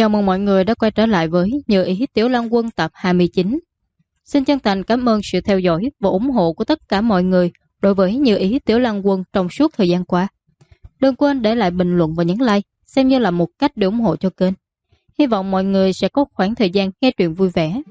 Chào mừng mọi người đã quay trở lại với Như Ý Tiểu Lang Quân tập 29. Xin chân thành cảm ơn sự theo dõi và ủng hộ của tất cả mọi người đối với Như Ý Tiểu Lang Quân trong suốt thời gian qua. Đừng quên để lại bình luận và nhấn like, xem như là một cách để ủng hộ cho kênh. Hy vọng mọi người sẽ có khoảng thời gian nghe truyện vui vẻ.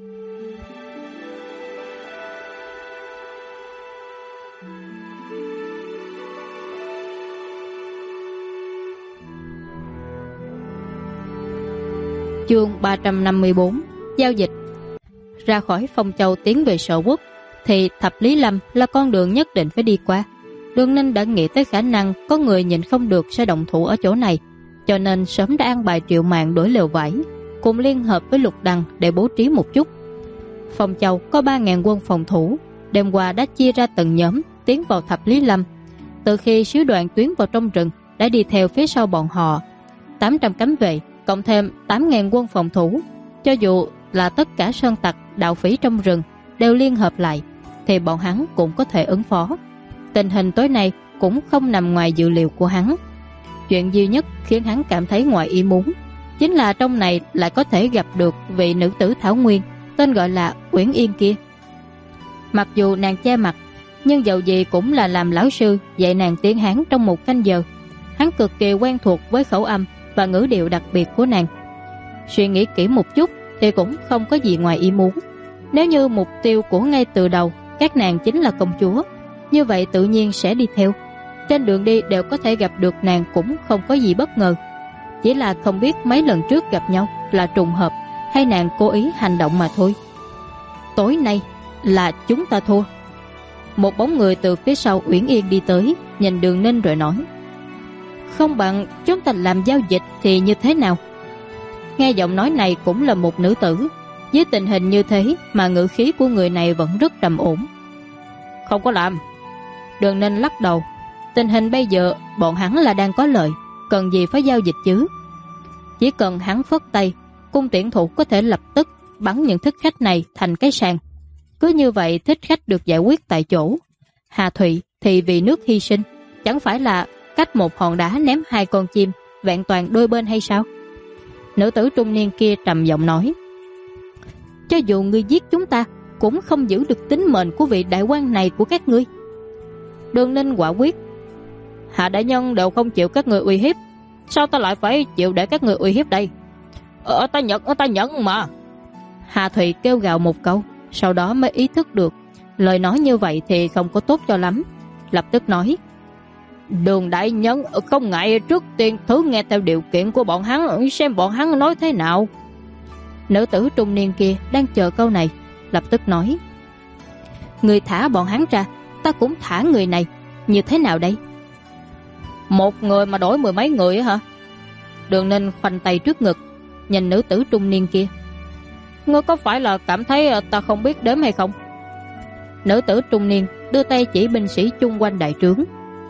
Chương 354 Giao dịch. Ra khỏi Phong Châu tiến về Sở Quốc thì Thập Lý Lâm là con đường nhất định phải đi qua. Đường Ninh đã nghĩ tới khả năng có người nhìn không được sẽ động thủ ở chỗ này, cho nên sớm đã an bài Triệu Mạn đổi lều vải, cùng liên hợp với Lục Đằng để bố trí một chút. Phong Châu có 3.000 quân phòng thủ, đêm qua đã chia ra từng nhóm tiến vào Thập Lý Lâm. Từ khi sứ đoàn tuyến vào trong rừng đã đi theo phía sau bọn họ 800 cấm vệ, cộng thêm 8.000 quân phòng thủ. Cho dù là tất cả sơn tặc đạo phỉ trong rừng đều liên hợp lại thì bọn hắn cũng có thể ứng phó. Tình hình tối nay cũng không nằm ngoài dự liệu của hắn. Chuyện duy nhất khiến hắn cảm thấy ngoài ý muốn chính là trong này lại có thể gặp được vị nữ tử Thảo Nguyên tên gọi là Uyển Yên kia. Mặc dù nàng che mặt, nhưng dầu gì cũng là làm lão sư dạy nàng tiếng Hán trong một canh giờ. Hắn cực kỳ quen thuộc với khẩu âm và ngữ điệu đặc biệt của nàng. Suy nghĩ kỹ một chút thì cũng không có gì ngoài ý muốn. Nếu như mục tiêu của ngay từ đầu các nàng chính là công chúa, như vậy tự nhiên sẽ đi theo. Trên đường đi đều có thể gặp được nàng cũng không có gì bất ngờ. Chỉ là không biết mấy lần trước gặp nhau là trùng hợp hay nàng cố ý hành động mà thôi. Tối nay là chúng ta thua. Một bóng người từ phía sau Uyển Yên đi tới, nhìn Đường Ninh rồi nói: không bằng chúng ta làm giao dịch thì như thế nào? Nghe giọng nói này cũng là một nữ tử. Với tình hình như thế mà ngữ khí của người này vẫn rất trầm ổn. Không có làm. Đường Ninh lắc đầu. Tình hình bây giờ bọn hắn là đang có lợi, cần gì phải giao dịch chứ? Chỉ cần hắn phất tay, cung tiễn thủ có thể lập tức bắn những thích khách này thành cái sàng. Cứ như vậy thích khách được giải quyết tại chỗ. Hà Thụy thì vì nước hy sinh, chẳng phải là cách một hòn đá ném hai con chim, vẹn toàn đôi bên hay sao? Nữ tử trung niên kia trầm giọng nói: cho dù ngươi giết chúng ta cũng không giữ được tính mệnh của vị đại quan này của các ngươi. Đường Ninh quả quyết: hạ đại nhân đều không chịu các người uy hiếp, sao ta lại phải chịu để các người uy hiếp đây? Ta nhận mà. Hà Thụy kêu gào một câu, sau đó mới ý thức được lời nói như vậy thì không có tốt cho lắm, lập tức nói: Đường đại nhân không ngại trước tiên thử nghe theo điều kiện của bọn hắn, xem bọn hắn nói thế nào. Nữ tử trung niên kia đang chờ câu này, lập tức nói: người thả bọn hắn ra, ta cũng thả người này, như thế nào đây? Một người mà đổi mười mấy người hả? Đường Ninh khoanh tay trước ngực, nhìn nữ tử trung niên kia: ngươi có phải là cảm thấy ta không biết đếm hay không? Nữ tử trung niên đưa tay chỉ binh sĩ chung quanh đại trướng: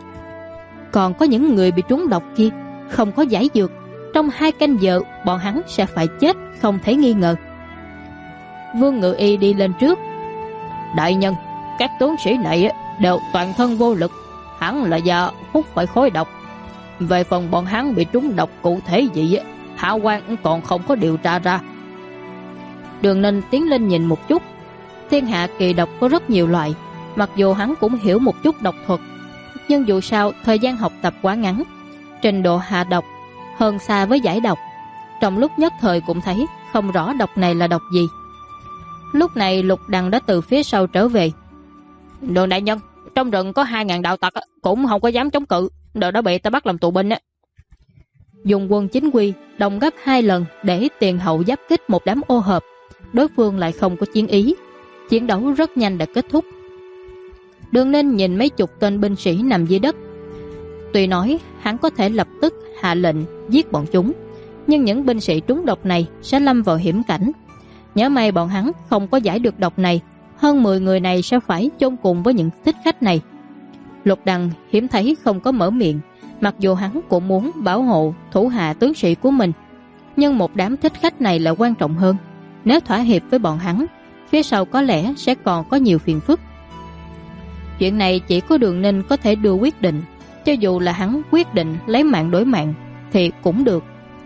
còn có những người bị trúng độc kia không có giải dược, trong 2 canh giờ bọn hắn sẽ phải chết không thể nghi ngờ. Vương Ngự Y đi lên trước: đại nhân, các tướng sĩ này đều toàn thân vô lực, hẳn là do hút phải khói độc. Về phần bọn hắn bị trúng độc cụ thể gì, hạ quan còn không có điều tra ra. Đường Ninh tiến lên nhìn một chút. Thiên hạ kỳ độc có rất nhiều loại, mặc dù hắn cũng hiểu một chút độc thuật, nhưng dù sao thời gian học tập quá ngắn, trình độ hạ độc hơn xa với giải độc. Trong lúc nhất thời cũng thấy không rõ độc này là độc gì. Lúc này Lục Đằng đã từ phía sau trở về: Đường đại nhân, trong rừng có 2.000 đạo tặc, cũng không có dám chống cự, đều đã bị ta bắt làm tù binh. Dùng quân chính quy đồng gấp 2 lần để tiền hậu giáp kích một đám ô hợp, đối phương lại không có chiến ý. Chiến đấu rất nhanh đã kết thúc. Đường Ninh nhìn mấy chục tên binh sĩ nằm dưới đất. Tuy nói hắn có thể lập tức hạ lệnh giết bọn chúng, nhưng những binh sĩ trúng độc này sẽ lâm vào hiểm cảnh. Nhớ may bọn hắn không có giải được độc này, hơn 10 người này sẽ phải chôn cùng với những thích khách này. Lục Đằng hiếm thấy không có mở miệng, mặc dù hắn cũng muốn bảo hộ thủ hạ tướng sĩ của mình, nhưng một đám thích khách này là quan trọng hơn. Nếu thỏa hiệp với bọn hắn, phía sau có lẽ sẽ còn có nhiều phiền phức. Chuyện này chỉ có Đường Ninh có thể đưa quyết định, cho dù là hắn quyết định lấy mạng đổi mạng thì cũng được.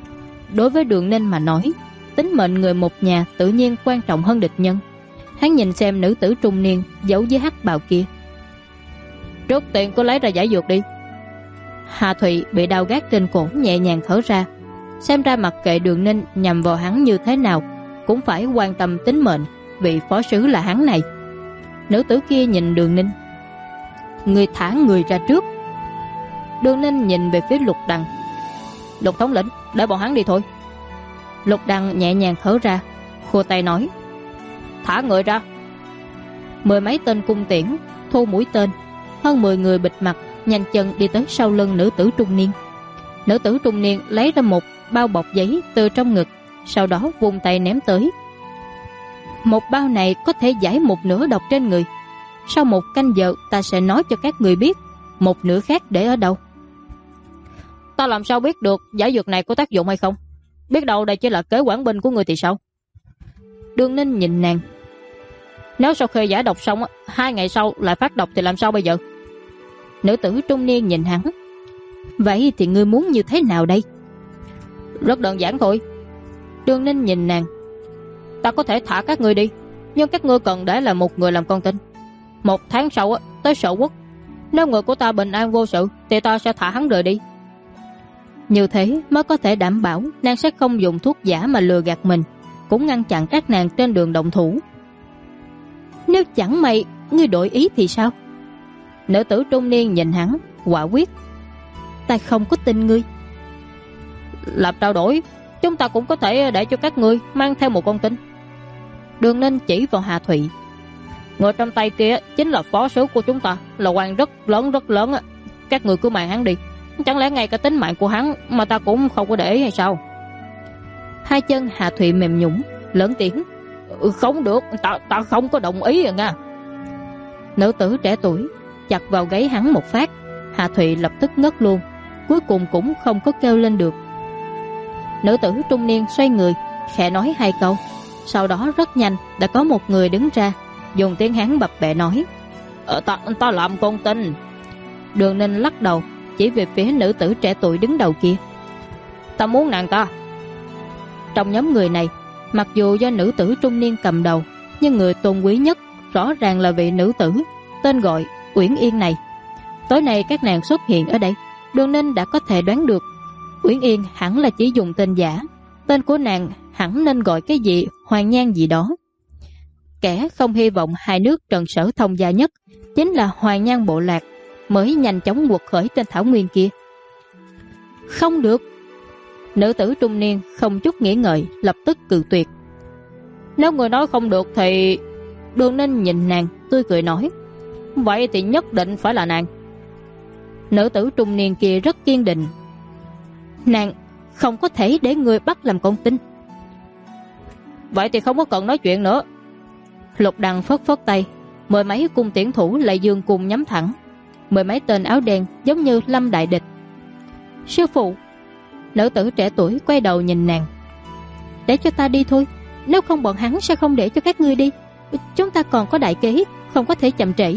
Đối với Đường Ninh mà nói, tính mệnh người một nhà tự nhiên quan trọng hơn địch nhân. Hắn nhìn xem nữ tử trung niên giấu dưới hắc bào kia. Trước tiên cô lấy ra giải dược đi. Hà Thụy bị đau gác trên cổ nhẹ nhàng thở ra. Xem ra mặc kệ Đường Ninh nhằm vào hắn như thế nào cũng phải quan tâm tính mệnh vị phó sứ là hắn này. Nữ tử kia nhìn Đường Ninh. Người thả người ra trước. Đường Ninh nhìn về phía Lục Đằng. Lục thống lĩnh, để bọn hắn đi thôi. Lục Đằng nhẹ nhàng thở ra, khua tay nói. Thả người ra. 10 mấy tên cung tiễn thu mũi tên, hơn 10 người bịt mặt nhanh chân đi tới sau lưng nữ tử trung niên. Nữ tử trung niên lấy ra một bao bọc giấy từ trong ngực, sau đó vung tay ném tới. Một bao này có thể giải một nửa độc trên người. Sau 1 canh giờ ta sẽ nói cho các người biết một nửa khác để ở đâu. Ta làm sao biết được giải dược này có tác dụng hay không? Biết đâu đây chỉ là kế quản binh của người thì sao? Đường Ninh nhìn nàng. Nếu sau khi giải độc xong 2 ngày sau lại phát độc thì làm sao bây giờ? Nữ tử trung niên nhìn hắn. Vậy thì ngươi muốn như thế nào đây? Rất đơn giản thôi. Đường Ninh nhìn nàng. Ta có thể thả các ngươi đi, nhưng các ngươi cần để là một người làm con tin. 1 tháng sau tới Sở Quốc. Nếu người của ta bình an vô sự thì ta sẽ thả hắn rời đi. Như thế mới có thể đảm bảo nàng sẽ không dùng thuốc giả mà lừa gạt mình, cũng ngăn chặn các nàng trên đường động thủ. Nếu chẳng may ngươi đổi ý thì sao? Nữ tử trung niên nhìn hắn, quả quyết. Ta không có tin ngươi. Làm trao đổi, chúng ta cũng có thể để cho các ngươi mang theo một con tin. Đường Ninh chỉ vào Hà Thụy. Người trong tay kia chính là phó sứ của chúng ta, là quan rất lớn. Các người cứ mang hắn đi. Chẳng lẽ ngay cả tính mạng của hắn mà ta cũng không có để ý hay sao? Hai chân Hà Thụy mềm nhũn, lớn tiếng. Không được, ta không có đồng ý nha. Nữ tử trẻ tuổi chặt vào gáy hắn một phát. Hà Thụy lập tức ngất luôn, cuối cùng cũng không có kêu lên được. Nữ tử trung niên xoay người, khẽ nói 2 câu. Sau đó rất nhanh đã có một người đứng ra, dùng tiếng Hán bập bẹ nói. Ta làm con tin. Đường Ninh lắc đầu, chỉ về phía nữ tử trẻ tuổi đứng đầu kia. Ta muốn nàng ta. Trong nhóm người này, mặc dù do nữ tử trung niên cầm đầu, nhưng người tôn quý nhất rõ ràng là vị nữ tử tên gọi Uyển Yên này. Tối nay các nàng xuất hiện ở đây, Đường Ninh đã có thể đoán được Uyển Yên hẳn là chỉ dùng tên giả. Tên của nàng hẳn nên gọi cái gì Hoàng Nhan gì đó. Kẻ không hy vọng hai nước Trần Sở thông gia nhất chính là Hoàng Nhan bộ lạc, mới nhanh chóng quật khởi trên thảo nguyên kia. Không được. Nữ tử trung niên không chút nghĩ ngợi lập tức cự tuyệt. Nếu người nói không được thì... Đường Ninh nhìn nàng tươi cười nói. Vậy thì nhất định phải là nàng. Nữ tử trung niên kia rất kiên định. Nàng không có thể để người bắt làm con tin. Vậy thì không có cần nói chuyện nữa. Lục Đằng phất phất tay, 10 mấy cung tiễn thủ lại dương cùng nhắm thẳng. 10 mấy tên áo đen giống như lâm đại địch. Sư phụ. Nữ tử trẻ tuổi quay đầu nhìn nàng. Để cho ta đi thôi, nếu không bọn hắn sẽ không để cho các ngươi đi. Chúng ta còn có đại kế, không có thể chậm trễ.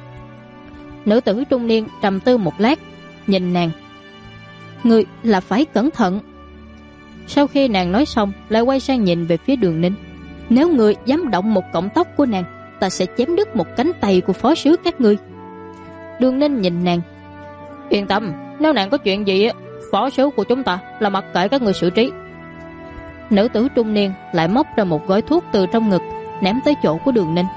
Nữ tử trung niên trầm tư một lát, nhìn nàng. Ngươi là phải cẩn thận. Sau khi nàng nói xong, lại quay sang nhìn về phía Đường Ninh. Nếu ngươi dám động một cọng tóc của nàng, ta sẽ chém đứt một cánh tay của phó sứ các ngươi. Đường Ninh nhìn nàng. Yên tâm, nếu nàng có chuyện gì, phó sứ của chúng ta là mặc kệ các ngươi xử trí. Nữ tử trung niên lại móc ra một gói thuốc từ trong ngực, ném tới chỗ của Đường Ninh.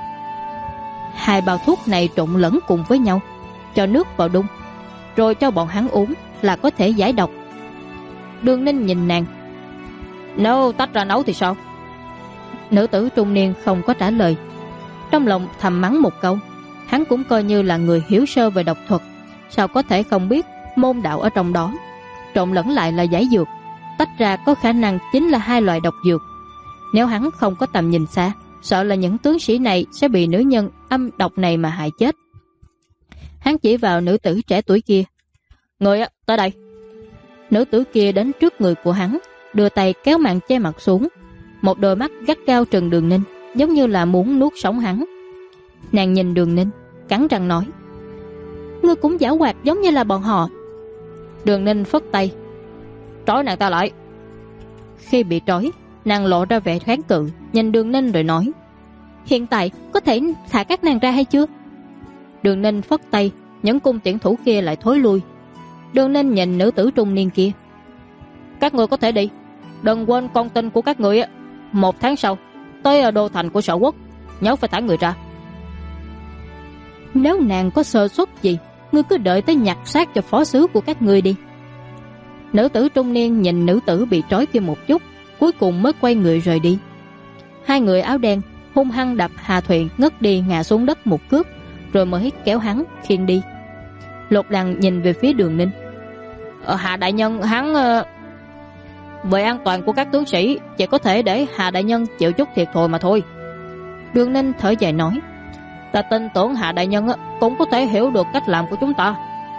2 bao thuốc này trộn lẫn cùng với nhau, cho nước vào đun, rồi cho bọn hắn uống là có thể giải độc. Đường Ninh nhìn nàng. Nếu tách ra nấu thì sao? Nữ tử trung niên không có trả lời. Trong lòng thầm mắng một câu. Hắn cũng coi như là người hiểu sơ về độc thuật, sao có thể không biết môn đạo ở trong đó. Trộn lẫn lại là giải dược, tách ra có khả năng chính là 2 loại độc dược. Nếu hắn không có tầm nhìn xa, sợ là những tướng sĩ này sẽ bị nữ nhân âm độc này mà hại chết. Hắn chỉ vào nữ tử trẻ tuổi kia. Người tới đây. Nữ tử kia đến trước người của hắn, đưa tay kéo màn che mặt xuống, một đôi mắt gắt gao trừng Đường Ninh, giống như là muốn nuốt sống hắn. Nàng nhìn Đường Ninh, cắn răng nói. Ngươi cũng giảo hoạt giống như là bọn họ. Đường Ninh phất tay. Trói nàng ta lại. Khi bị trói, nàng lộ ra vẻ kháng cự, nhìn Đường Ninh rồi nói: "Hiện tại có thể thả các nàng ra hay chưa?" Đường Ninh phất tay, những cung tiễn thủ kia lại thối lui. Đường Ninh nhìn nữ tử trung niên kia: "Các người có thể đi, đừng quên con tin của các người. 1 tháng sau tới ở đô thành của Sở Quốc, nhớ phải thả người ra. Nếu nàng có sơ suất gì, ngươi cứ đợi tới nhặt xác cho phó sứ của các ngươi đi." Nữ tử trung niên nhìn nữ tử bị trói kia một chút, cuối cùng mới quay người rời đi. Hai người áo đen hung hăng đập Hà Thụy ngất đi ngã xuống đất một cước, rồi mới kéo hắn khiêng đi. Lục Đằng nhìn về phía Đường Ninh: "Hà đại nhân hắn về an toàn của các tướng sĩ, chỉ có thể để Hà đại nhân chịu chút thiệt thòi mà thôi." Đường Ninh thở dài nói: "Ta tin tưởng Hà đại nhân cũng có thể hiểu được cách làm của chúng ta."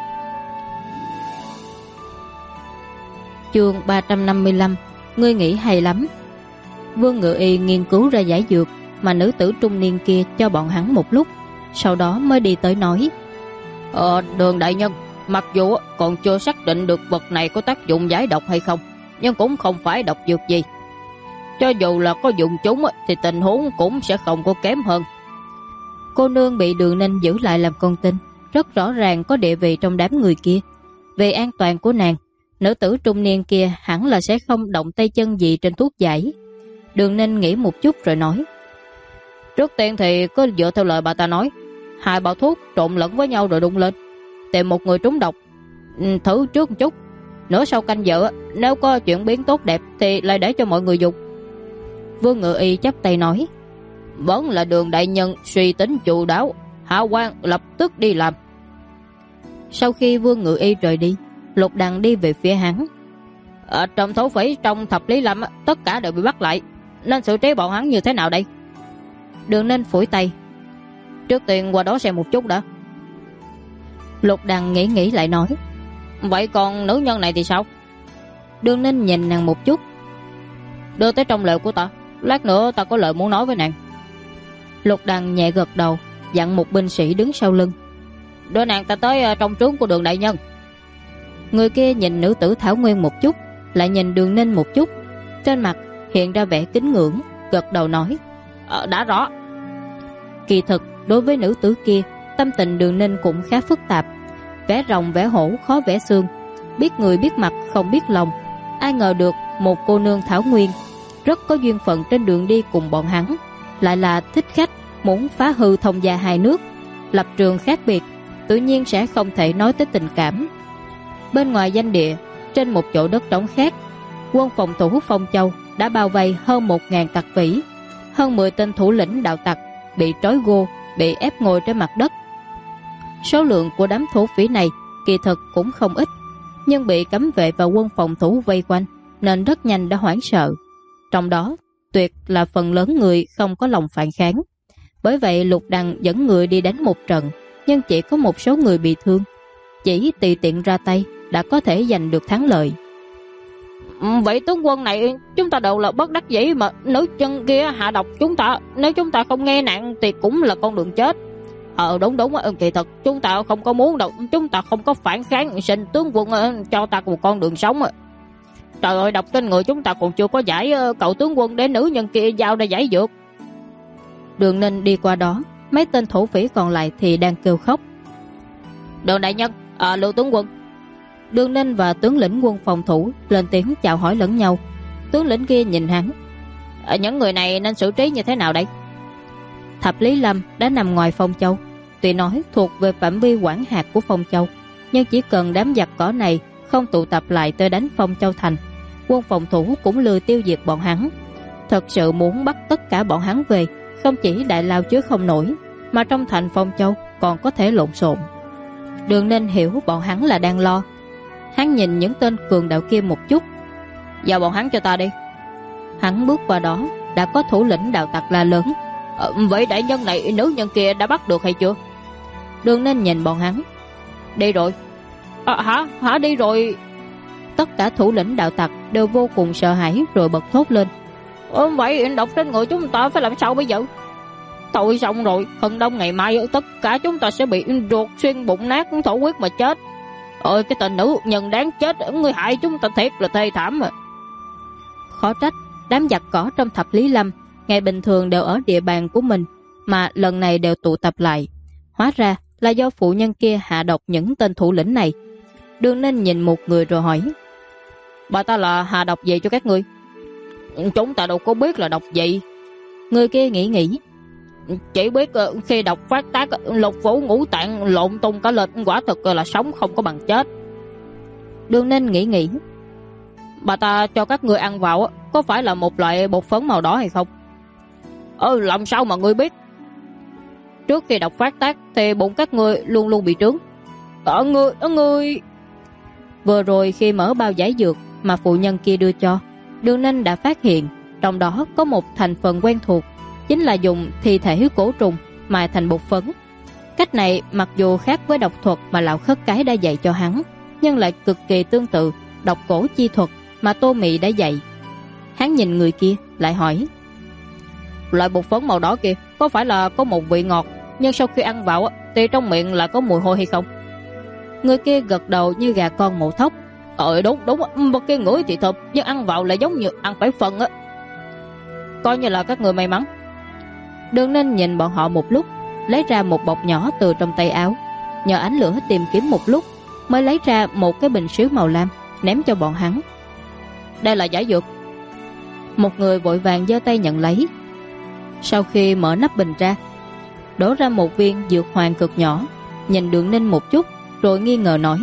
Chương 355: Ngươi nghĩ hay lắm. Vương Ngự Y nghiên cứu ra giải dược mà nữ tử trung niên kia cho bọn hắn một lúc, sau đó mới đi tới nói: "Đường đại nhân, mặc dù còn chưa xác định được vật này có tác dụng giải độc hay không, nhưng cũng không phải độc dược gì. Cho dù là có dụng chúng thì tình huống cũng sẽ không có kém hơn." Cô nương bị Đường Ninh giữ lại làm con tin, rất rõ ràng có địa vị trong đám người kia. Về an toàn của nàng, nữ tử trung niên kia hẳn là sẽ không động tay chân gì trên thuốc giải. Đường Ninh nghĩ một chút rồi nói: "Trước tiên thì cứ dựa theo lời bà ta nói, 2 bao thuốc trộn lẫn với nhau rồi đun lên, tìm một người trúng độc, thử trước một chút. Nửa sau canh giờ nếu có chuyển biến tốt đẹp thì lại để cho mọi người dùng." Vương Ngự Y chắp tay nói: "Vẫn là Đường đại nhân suy tính chu đáo, hạ quan lập tức đi làm." Sau khi Vương Ngự Y rời đi, Lục Đằng đi về phía hắn: "Trong thổ phỉ trong Thập Lý Lâm tất cả đều bị bắt lại, nên xử trí bọn hắn như thế nào đây?" Đường Ninh phủi tay: "Trước tiên qua đó xem một chút đã." Lục Đằng nghĩ lại nói: "Vậy còn nữ nhân này thì sao?" Đường Ninh nhìn nàng một chút: "Đưa tới trong lều của ta, lát nữa ta có lời muốn nói với nàng." Lục Đằng nhẹ gật đầu, dặn một binh sĩ đứng sau lưng: "Đưa nàng ta tới trong trướng của Đường đại nhân." Người kia nhìn nữ tử Thảo Nguyên một chút, lại nhìn Đường Ninh một chút, trên mặt hiện ra vẻ kính ngưỡng, gật đầu nói: "Đã rõ." Kỳ thực đối với nữ tử kia, tâm tình Đường Ninh cũng khá phức tạp. Vẽ rồng vẽ hổ khó vẽ xương, biết người biết mặt không biết lòng. Ai ngờ được một cô nương Thảo Nguyên rất có duyên phận trên đường đi cùng bọn hắn, lại là thích khách, muốn phá hư thông gia hai nước. Lập trường khác biệt, tự nhiên sẽ không thể nói tới tình cảm. Bên ngoài danh địa, trên một chỗ đất trống khác, quân phòng thủ Phong Châu đã bao vây hơn 1000 tặc phỉ. Hơn 10 tên thủ lĩnh đạo tặc bị trói gô, bị ép ngồi trên mặt đất. Số lượng của đám thổ phỉ này kỳ thực cũng không ít, nhưng bị cấm vệ và quân phòng thủ vây quanh nên rất nhanh đã hoảng sợ. Trong đó tuyệt là phần lớn người không có lòng phản kháng. Bởi vậy Lục Đằng dẫn người đi đánh một trận, nhưng chỉ có một số người bị thương. Chỉ tùy tiện ra tay đã có thể giành được thắng lợi. "Vậy tướng quân này chúng ta đều là bất đắc dĩ mà, nữ chân kia hạ độc chúng ta, nếu chúng ta không nghe nạn thì cũng là con đường chết." Đúng, kỳ thật chúng ta không có muốn đâu, chúng ta không có phản kháng, xin tướng quân cho ta một con đường sống. Trời ơi, độc trên người chúng ta còn chưa có giải, cậu tướng quân để nữ nhân kia giao ra giải dược." Đường Ninh đi qua đó, mấy tên thổ phỉ còn lại thì đang kêu khóc: "Đường đại nhân, Lưu tướng quân." Đường Ninh và tướng lĩnh quân phòng thủ lên tiếng chào hỏi lẫn nhau. Tướng lĩnh kia nhìn hắn: "Những người này nên xử trí như thế nào đây?" Thập Lý Lâm đã nằm ngoài Phong Châu, tuy nói thuộc về phạm vi quản hạt của Phong Châu, nhưng chỉ cần đám giặc cỏ này không tụ tập lại tới đánh Phong Châu thành, quân phòng thủ cũng lừa tiêu diệt bọn hắn. Thật sự muốn bắt tất cả bọn hắn về, không chỉ đại lao chứa không nổi, mà trong thành Phong Châu còn có thể lộn xộn. Đường Ninh hiểu bọn hắn là đang lo. Hắn nhìn những tên cường đạo kia một chút: "Giao bọn hắn cho ta đi." Hắn bước qua đó, đã có thủ lĩnh đạo tặc la lớn: "Vậy đại nhân này nữ nhân kia đã bắt được hay chưa?" Đường Ninh nhìn bọn hắn: "Đi rồi." Hả đi rồi?" Tất cả thủ lĩnh đạo tặc đều vô cùng sợ hãi rồi bật thốt lên: "Vậy độc trên người chúng ta phải làm sao bây giờ?" "Thôi xong rồi, phần đông ngày mai tất cả chúng ta sẽ bị ruột xuyên bụng nát, thổ huyết mà chết. Ôi cái tên nữ nhân đáng chết, người hại chúng ta thiệt là thê thảm." Khó trách đám giặc cỏ trong thập Lý Lâm ngày bình thường đều ở địa bàn của mình, mà lần này đều tụ tập lại. Hóa ra là do phụ nhân kia hạ độc những tên thủ lĩnh này. Đường Ninh nhìn một người rồi hỏi: bà ta là hạ độc gì cho các ngươi? Chúng ta đâu có biết là độc gì. Người kia nghĩ: chỉ biết khi độc phát tác, lục phủ ngũ tạng lộn tung cả lên, quả thực là sống không có bằng chết. Đường Ninh nghĩ: bà ta cho các ngươi ăn vào có phải là một loại bột phấn màu đỏ hay không? Làm sao mà ngươi biết? Trước khi độc phát tác thì bụng các ngươi luôn luôn bị trướng. Ngươi Vừa rồi khi mở bao giải dược mà phụ nhân kia đưa cho, Đường Ninh đã phát hiện trong đó có một thành phần quen thuộc, chính là dùng thi thể cổ trùng mài thành bột phấn. Cách này mặc dù khác với độc thuật mà lão khất cái đã dạy cho hắn, nhưng lại cực kỳ tương tự độc cổ chi thuật mà Tô Mị đã dạy. Hắn nhìn người kia lại hỏi: loại bột phấn màu đỏ kia có phải là có một vị ngọt, nhưng sau khi ăn vào thì trong miệng là có mùi hôi hay không? Người kia gật đầu như gà con mổ thóc: đúng, một cái ngửi thì thơm, nhưng ăn vào lại giống như ăn phải phân á. Coi như là các người may mắn. Đường Ninh nhìn bọn họ một lúc, lấy ra một bọc nhỏ từ trong tay áo, nhờ ánh lửa tìm kiếm một lúc mới lấy ra một cái bình sứ màu lam ném cho bọn hắn. Đây là giải dược. Một người vội vàng giơ tay nhận lấy. Sau khi mở nắp bình ra, đổ ra một viên dược hoàng cực nhỏ, nhìn Đường Ninh một chút rồi nghi ngờ nói: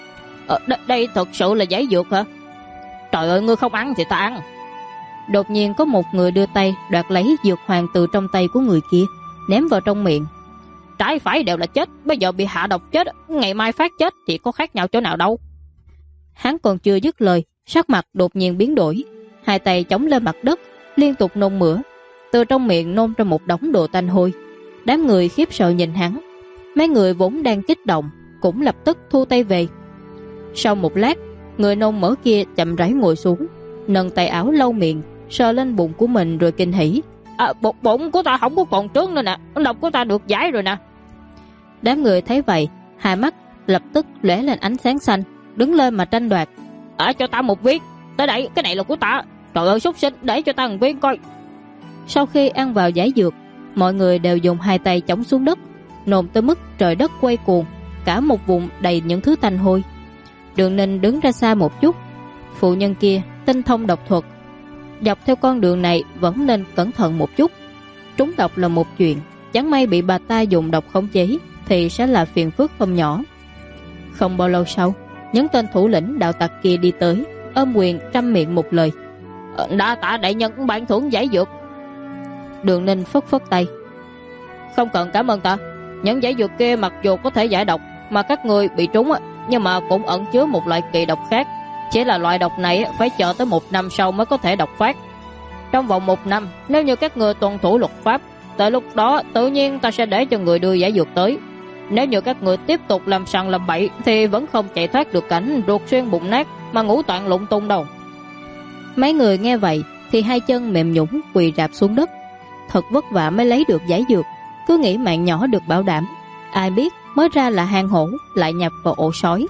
đây thật sự là giải dược hả? Trời ơi, ngươi không ăn thì ta ăn. Đột nhiên có một người đưa tay đoạt lấy dược hoàng từ trong tay của người kia, ném vào trong miệng. Trái phải đều là chết, bây giờ bị hạ độc chết, ngày mai phát chết thì có khác nhau chỗ nào đâu. Hắn còn chưa dứt lời, sắc mặt đột nhiên biến đổi, hai tay chống lên mặt đất, liên tục nôn mửa, từ trong miệng nôn ra một đống đồ tanh hôi. Đám người khiếp sợ nhìn hắn, mấy người vốn đang kích động cũng lập tức thu tay về. Sau một lát, người nôn mỡ kia chậm rãi ngồi xuống, nâng tay áo lau miệng, sờ lên bụng của mình rồi kinh hỉ: bụng của ta không có còn trướng nữa nè, độc của ta được giải rồi nè. Đám người thấy vậy, hai mắt lập tức lóe lên ánh sáng xanh, đứng lên mà tranh đoạt: cho ta một viên, tới đây, cái này là của ta. Trời ơi súc sinh, để cho ta một viên coi. Sau khi ăn vào giải dược, mọi người đều dùng hai tay chống xuống đất, nôn tới mức trời đất quay cuồng, cả một vùng đầy những thứ tanh hôi. Đường Ninh đứng ra xa một chút. Phụ nhân kia tinh thông độc thuật, dọc theo con đường này vẫn nên cẩn thận một chút. Trúng độc là một chuyện, chẳng may bị bà ta dùng độc khống chế thì sẽ là phiền phức không nhỏ. Không bao lâu sau, những tên thủ lĩnh đạo tặc kia đi tới, ôm quyền trăm miệng một lời: đa tạ đại nhân ban thưởng giải dược. Đường Ninh phất phất tay: không cần cảm ơn ta, những giải dược kia mặc dù có thể giải độc mà các người bị trúng, nhưng mà cũng ẩn chứa một loại kỳ độc khác. Chỉ là loại độc này phải chờ tới 1 năm sau mới có thể độc phát. Trong vòng 1 năm, nếu như các người tuân thủ luật pháp, tới lúc đó tự nhiên ta sẽ để cho người đưa giải dược tới. Nếu như các người tiếp tục làm sằng làm bậy thì vẫn không chạy thoát được cảnh ruột xuyên bụng nát mà ngũ tạng lụng tung đâu. Mấy người nghe vậy thì hai chân mềm nhũn quỳ rạp xuống đất. Thật vất vả mới lấy được giải dược, cứ nghĩ mạng nhỏ được bảo đảm, ai biết mới ra là hang hổ lại nhập vào ổ sói.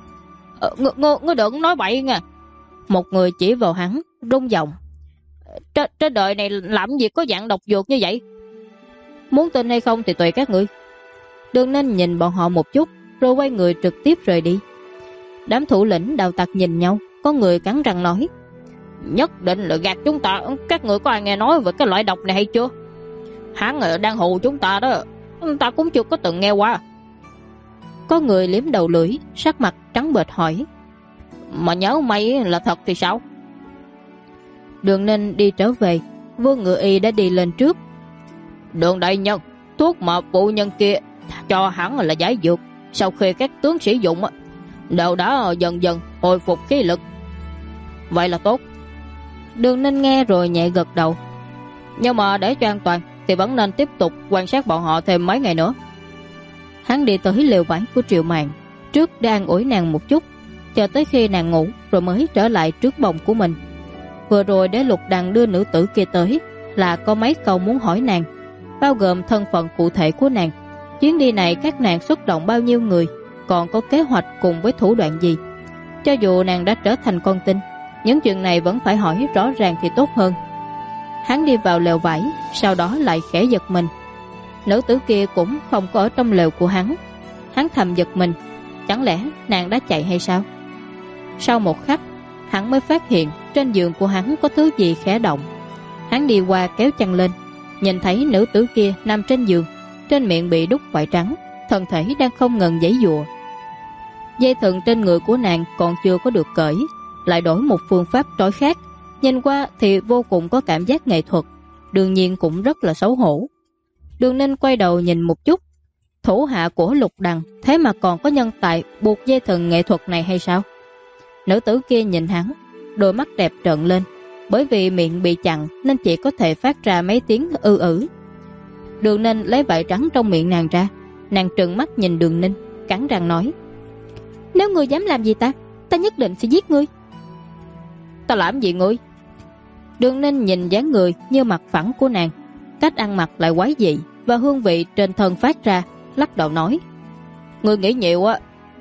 Ngươi đừng nói bậy nha. Một người chỉ vào hắn, rung giọng: trên đời này làm gì có dạng độc dược như vậy? Muốn tin hay không thì tùy các ngươi. Đường Ninh nhìn bọn họ một chút rồi quay người trực tiếp rời đi. Đám thủ lĩnh đạo tặc nhìn nhau, có người cắn răng nói: nhất định là gạt chúng ta. Các người có ai nghe nói về cái loại độc này hay chưa? Hắn đang hù chúng ta đó, ta cũng chưa có từng nghe qua. Có người liếm đầu lưỡi, sắc mặt trắng bệch hỏi: mà nhớ mày là thật thì sao? Đường Ninh đi trở về, Vương Ngự Y đã đi lên trước: Đường đại nhân, thuốc mà phụ nhân kia cho hắn là giải dược, sau khi các tướng sử dụng đều đã dần dần hồi phục khí lực. Vậy là tốt. Đường Ninh nghe rồi nhẹ gật đầu: nhưng mà để cho an toàn thì vẫn nên tiếp tục quan sát bọn họ thêm mấy ngày nữa. Hắn đi tới lều vải của Triệu Mạn, trước đang ủi nàng một chút, chờ tới khi nàng ngủ rồi mới trở lại trước bồng của mình. Vừa rồi để Lục Đằng đưa nữ tử kia tới là có mấy câu muốn hỏi nàng, bao gồm thân phận cụ thể của nàng, chuyến đi này các nàng xuất động bao nhiêu người, còn có kế hoạch cùng với thủ đoạn gì. Cho dù nàng đã trở thành con tin, Những chuyện này vẫn phải hỏi rõ ràng thì tốt hơn. Hắn đi vào lều vải, sau đó lại khẽ giật mình. Nữ tử kia cũng không có ở trong lều của hắn. Hắn thầm giật mình, chẳng lẽ nàng đã chạy hay sao? Sau một khắc, hắn mới phát hiện trên giường của hắn có thứ gì khẽ động. Hắn đi qua kéo chăn lên, nhìn thấy nữ tử kia nằm trên giường, trên miệng bị đút vải trắng, thân thể đang không ngừng giãy giụa. Dây thừng trên người của nàng còn chưa có được cởi, lại đổi một phương pháp trói khác. Nhìn qua thì vô cùng có cảm giác nghệ thuật, đương nhiên cũng rất là xấu hổ. Đường Ninh quay đầu nhìn một chút, thủ hạ của Lục Đằng thế mà còn có nhân tài buộc dây thừng nghệ thuật này hay sao? Nữ tử kia nhìn hắn, đôi mắt đẹp trợn lên, bởi vì miệng bị chặn nên chỉ có thể phát ra mấy tiếng ư. Đường Ninh lấy vải trắng trong miệng nàng ra, nàng trừng mắt nhìn Đường Ninh, cắn răng nói: nếu ngươi dám làm gì ta nhất định sẽ giết ngươi. Ta làm gì ngươi? Đường Ninh nhìn dáng người như mặt phẳng của nàng, cách ăn mặc lại quái dị và hương vị trên thân phát ra, lắc đầu nói: ngươi nghĩ nhiều á.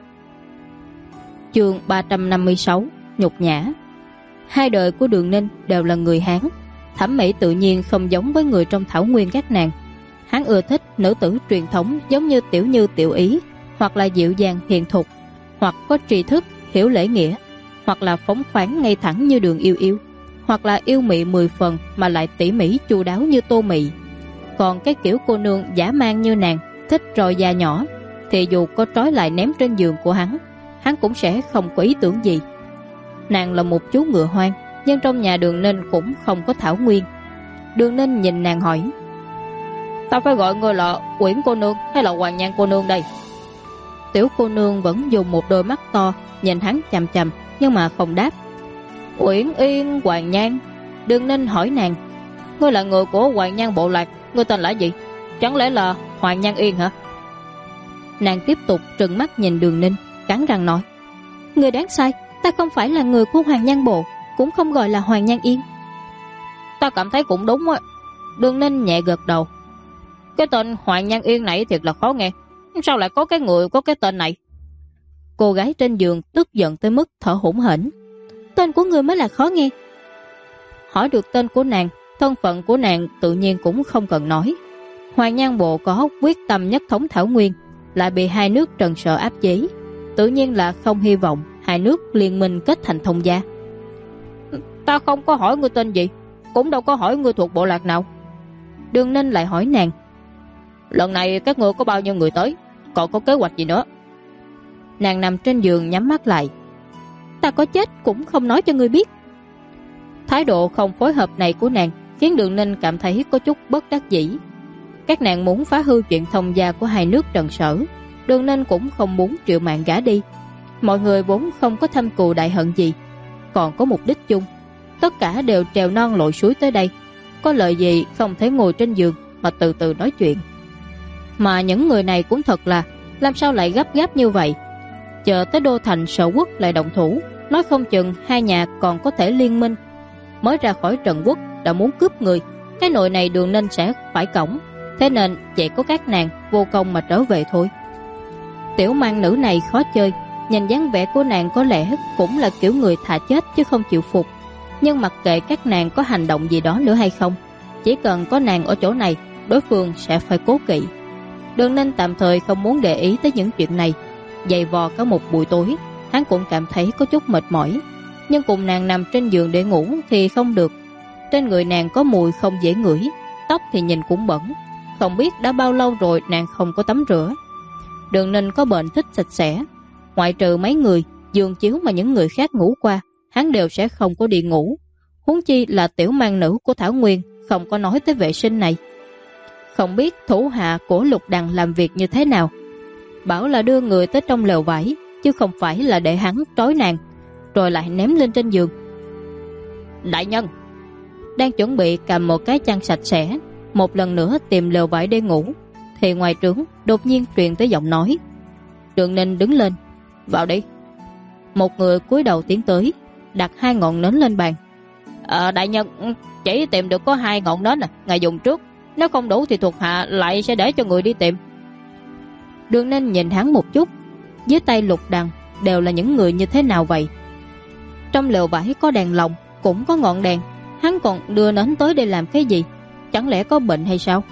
Chương 356 nhục nhã. Hai đời của Đường Ninh đều là người Hán, thẩm mỹ tự nhiên không giống với người trong thảo nguyên các nàng. Hắn ưa thích nữ tử truyền thống giống như Tiểu Như, Tiểu Ý, hoặc là dịu dàng hiền thục, hoặc có tri thức hiểu lễ nghĩa, hoặc là phóng khoáng ngay thẳng như Đường Yêu Yêu, hoặc là yêu mị 10 phần mà lại tỉ mỉ chu đáo như Tô Mị. Còn cái kiểu cô nương dã man như nàng, thích roi da nhỏ, thì dù có trói lại ném trên giường của hắn cũng sẽ không có ý tưởng gì. Nàng là một chú ngựa hoang, nhưng trong nhà Đường Ninh cũng không có thảo nguyên. Đường Ninh nhìn nàng hỏi: ta phải gọi ngươi là Uyển cô nương hay là Hoàng Nhan cô nương đây? Tiểu cô nương vẫn dùng một đôi mắt to nhìn hắn chằm chằm, nhưng mà không đáp. Uyển Yên, Hoàng Nhan. Đường Ninh hỏi nàng: ngươi là người của Hoàng Nhan bộ lạc, ngươi tên là gì? Chẳng lẽ là Hoàng Nhan Yên hả? Nàng tiếp tục trừng mắt nhìn Đường Ninh, cắn răng nói: ngươi đáng sai, ta không phải là người của Hoàng Nhan bộ, cũng không gọi là Hoàng Nhan Yên. Ta cảm thấy cũng đúng á. Đường Ninh nhẹ gật đầu. Cái tên Hoàng Nhan Yên này thiệt là khó nghe, sao lại có cái người có cái tên này? Cô gái trên giường tức giận tới mức thở hổn hển. Tên của người mới là khó nghe. Hỏi được tên của nàng, thân phận của nàng tự nhiên cũng không cần nói. Hoàng Nhan bộ có quyết tâm nhất thống thảo nguyên, lại bị hai nước Trần Sở áp chế, tự nhiên là không hy vọng hai nước liên minh kết thành thông gia. Ta không có hỏi ngươi tên gì, cũng đâu có hỏi ngươi thuộc bộ lạc nào. Đường Ninh lại hỏi nàng: lần này các ngươi có bao nhiêu người tới, còn có kế hoạch gì nữa? Nàng nằm trên giường nhắm mắt lại. Ta có chết cũng không nói cho ngươi biết. Thái độ không phối hợp này của nàng khiến Đường Ninh cảm thấy có chút bất đắc dĩ. Các nàng muốn phá hư chuyện thông gia của hai nước Trần Sở, Đường Ninh cũng không muốn triệu mạng gả đi. Mọi người vốn không có thâm cừu đại hận gì, còn có mục đích chung, tất cả đều trèo non lội suối tới đây, có lợi gì không thể ngồi trên giường mà từ từ nói chuyện. Mà những người này cũng thật là làm sao lại gấp gáp như vậy, chờ tới đô thành Sở Quốc lại động thủ, nói không chừng hai nhà còn có thể liên minh. Mới ra khỏi Trần Quốc đã muốn cướp người, cái nội này Đường Ninh sẽ phải cõng, thế nên chỉ có các nàng vô công mà trở về thôi. Tiểu mang nữ này khó chơi, nhìn dáng vẻ của nàng có lẽ cũng là kiểu người thà chết chứ không chịu phục. Nhưng mặc kệ các nàng có hành động gì đó nữa hay không, chỉ cần có nàng ở chỗ này, đối phương sẽ phải cố kỵ. Đường Ninh tạm thời không muốn để ý tới những chuyện này. Dày vò cả một buổi tối, hắn cũng cảm thấy có chút mệt mỏi, nhưng cùng nàng nằm trên giường để ngủ thì không được. Trên người nàng có mùi không dễ ngửi, tóc thì nhìn cũng bẩn, không biết đã bao lâu rồi nàng không có tắm rửa. Đường Ninh có bệnh thích sạch sẽ, ngoại trừ mấy người giường chiếu mà những người khác ngủ qua, hắn đều sẽ không có đi ngủ. Huống chi là tiểu mang nữ của Thảo Nguyên, không có nói tới vệ sinh này. Không biết thủ hạ của Lục Đằng làm việc như thế nào, bảo là đưa người tới trong lều vải, chứ không phải là để hắn trói nàng rồi lại ném lên trên giường. Đại nhân đang chuẩn bị cầm một cái chăn sạch sẽ một lần nữa tìm lều vải để ngủ, thì ngoài trướng đột nhiên truyền tới giọng nói. Đường Ninh đứng lên: vào đi. Một người cúi đầu tiến tới, đặt 2 ngọn nến lên bàn. Đại nhân, chỉ tìm được có 2 ngọn nến ngài dùng trước, nếu không đủ thì thuộc hạ lại sẽ để cho người đi tìm. Đường Ninh nhìn hắn một chút, dưới tay Lục Đằng đều là những người như thế nào vậy? Trong lều vải có đèn lồng, cũng có ngọn đèn, hắn còn đưa nến tới để làm cái gì? Chẳng lẽ có bệnh hay sao?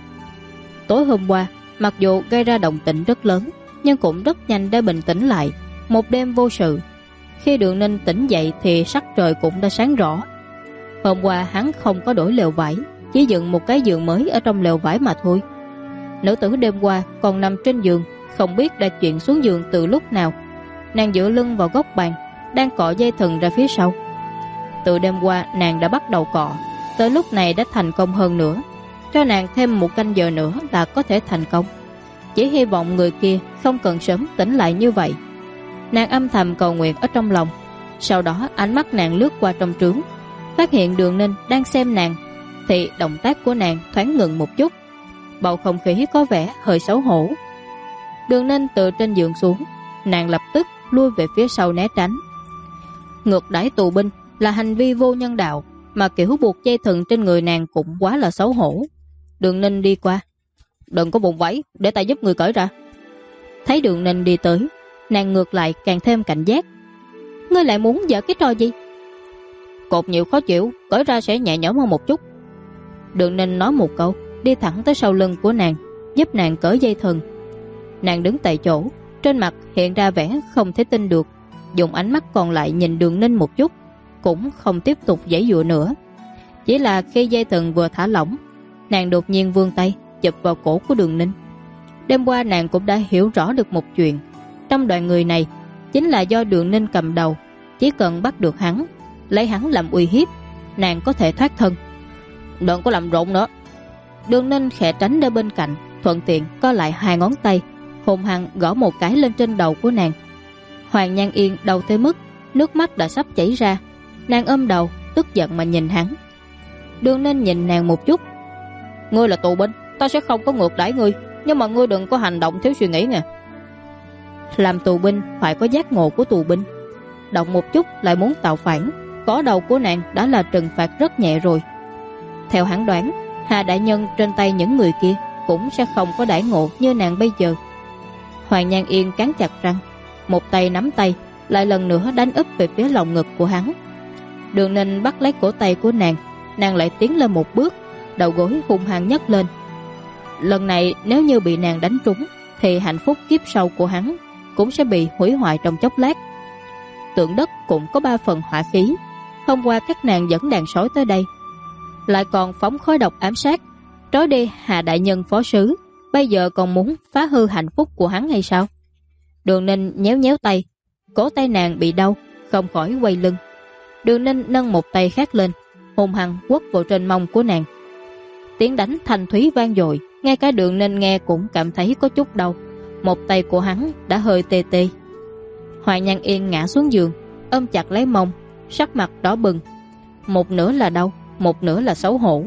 Tối hôm qua, mặc dù gây ra động tĩnh rất lớn, nhưng cũng rất nhanh đã bình tĩnh lại. Một đêm vô sự. Khi Đường Ninh tỉnh dậy thì sắc trời cũng đã sáng rõ. Hôm qua hắn không có đổi lều vải, chỉ dựng một cái giường mới ở trong lều vải mà thôi. Nữ tử đêm qua còn nằm trên giường, không biết đã chuyển xuống giường từ lúc nào. Nàng dựa lưng vào góc bàn, đang cọ dây thừng ra phía sau. Từ đêm qua nàng đã bắt đầu cọ, tới lúc này đã thành công hơn nữa. Cho nàng thêm một canh giờ nữa là có thể thành công. Chỉ hy vọng người kia không cần sớm tỉnh lại như vậy. Nàng âm thầm cầu nguyện ở trong lòng. Sau đó ánh mắt nàng lướt qua trong trướng, phát hiện Đường Ninh đang xem nàng, thì động tác của nàng thoáng ngừng một chút. Bầu không khí có vẻ hơi xấu hổ. Đường Ninh từ trên giường xuống, nàng lập tức lui về phía sau né tránh. Ngược đãi tù binh là hành vi vô nhân đạo, mà kiểu buộc dây thừng trên người nàng cũng quá là xấu hổ. Đường Ninh đi qua. Đừng có vùng vẫy, để ta giúp người cởi ra. Thấy Đường Ninh đi tới, nàng ngược lại càng thêm cảnh giác. Ngươi lại muốn giở cái trò gì? Cột nhiều khó chịu, cởi ra sẽ nhẹ nhõm hơn một chút. Đường Ninh nói một câu, đi thẳng tới sau lưng của nàng, giúp nàng cởi dây thừng. Nàng đứng tại chỗ, trên mặt hiện ra vẻ không thể tin được, dùng ánh mắt còn lại nhìn Đường Ninh một chút, cũng không tiếp tục giãy giụa nữa. Chỉ là khi dây thừng vừa thả lỏng, nàng đột nhiên vươn tay chụp vào cổ của Đường Ninh. Đêm qua nàng cũng đã hiểu rõ được một chuyện. Trong đoàn người này chính là do Đường Ninh cầm đầu. Chỉ cần bắt được hắn, lấy hắn làm uy hiếp, nàng có thể thoát thân. Đừng có làm rộn nữa. Đường Ninh khẽ tránh ra bên cạnh, thuận tiện co lại hai ngón tay, hùng hăng gõ một cái lên trên đầu của nàng. Hoàng Nhan Yên đau tới mức nước mắt đã sắp chảy ra. Nàng ôm đầu tức giận mà nhìn hắn. Đường Ninh nhìn nàng một chút. Ngươi là tù binh, ta sẽ không có ngược đãi ngươi, nhưng mà ngươi đừng có hành động thiếu suy nghĩ nè. Làm tù binh phải có giác ngộ của tù binh. Động một chút lại muốn tạo phản, cỏ đầu của nàng đã là trừng phạt rất nhẹ rồi. Theo hắn đoán, Hà đại nhân trên tay những người kia cũng sẽ không có đãi ngộ như nàng bây giờ. Hoàng Nhan Yên cắn chặt răng, một tay nắm tay, lại lần nữa đánh úp về phía lòng ngực của hắn. Đường Ninh bắt lấy cổ tay của nàng, nàng lại tiến lên một bước, đầu gối hung hăng nhấc lên. Lần này nếu như bị nàng đánh trúng, thì hạnh phúc kiếp sau của hắn cũng sẽ bị hủy hoại trong chốc lát. Tượng đất cũng có 3 phần hỏa khí. Hôm qua các nàng dẫn đàn sói tới đây, lại còn phóng khói độc ám sát, trói đi Hà đại nhân phó sứ, bây giờ còn muốn phá hư hạnh phúc của hắn hay sao? Đường Ninh nhéo nhéo tay, cổ tay nàng bị đau, không khỏi quay lưng. Đường Ninh nâng một tay khác lên, hung hăng quất vào trên mông của nàng. Tiếng đánh thanh thúy vang dội, ngay cả Đường Ninh nghe cũng cảm thấy có chút đau. Một tay của hắn đã hơi tê tê. Hoàng Nhan Yên ngã xuống giường, ôm chặt lấy mông, sắc mặt đỏ bừng. Một nửa là đau, một nửa là xấu hổ.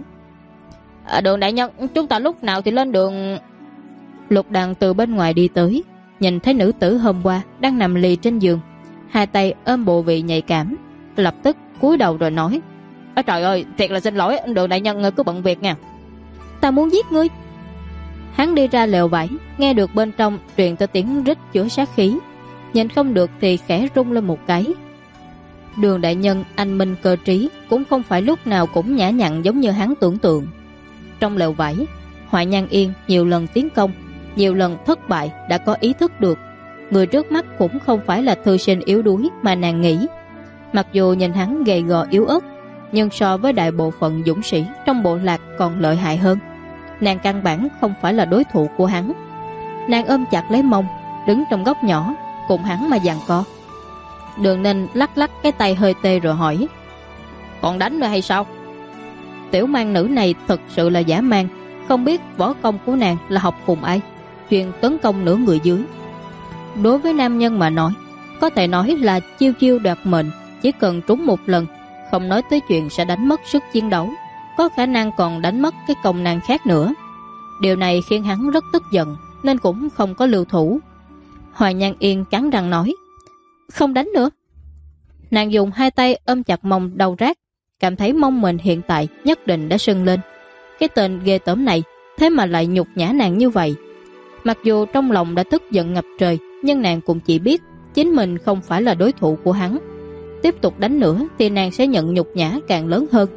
Đường đại nhân, chúng ta lúc nào thì lên đường? Lục Đằng từ bên ngoài đi tới, nhìn thấy nữ tử hôm qua đang nằm lì trên giường, hai tay ôm bộ vị nhạy cảm, lập tức cúi đầu rồi nói: Trời ơi, thiệt là xin lỗi, Đường đại nhân cứ bận việc nha. Ta muốn giết ngươi. Hắn đi ra lều vải, nghe được bên trong truyền tới tiếng rít chứa sát khí, nhìn không được thì khẽ rung lên một cái. Đường đại nhân anh minh cơ trí, cũng không phải lúc nào cũng nhã nhặn giống như hắn tưởng tượng. Trong lều vải, Hoàng Nhan Yên nhiều lần tiến công, nhiều lần thất bại, đã có ý thức được người trước mắt cũng không phải là thư sinh yếu đuối mà nàng nghĩ. Mặc dù nhìn hắn gầy gò yếu ớt, nhưng so với đại bộ phận dũng sĩ trong bộ lạc còn lợi hại hơn. Nàng căn bản không phải là đối thủ của hắn. Nàng ôm chặt lấy mông, đứng trong góc nhỏ cùng hắn mà giằng co. Đường Ninh lắc lắc cái tay hơi tê rồi hỏi: Còn đánh nữa hay sao? Tiểu mang nữ này thật sự là dã man, không biết võ công của nàng là học cùng ai, chuyên tấn công nửa người dưới. Đối với nam nhân mà nói, có thể nói là chiêu chiêu đoạt mệnh, chỉ cần trúng một lần, không nói tới chuyện sẽ đánh mất sức chiến đấu, có khả năng còn đánh mất cái công năng khác nữa. Điều này khiến hắn rất tức giận, nên cũng không có lưu thủ. Hoàng Nhan Yên cắn răng nói: Không đánh nữa. Nàng dùng hai tay ôm chặt mông đau rát, cảm thấy mông mình hiện tại nhất định đã sưng lên. Cái tên ghê tởm này thế mà lại nhục nhã nàng như vậy. Mặc dù trong lòng đã tức giận ngập trời, nhưng nàng cũng chỉ biết chính mình không phải là đối thủ của hắn. Tiếp tục đánh nữa thì nàng sẽ nhận nhục nhã càng lớn hơn.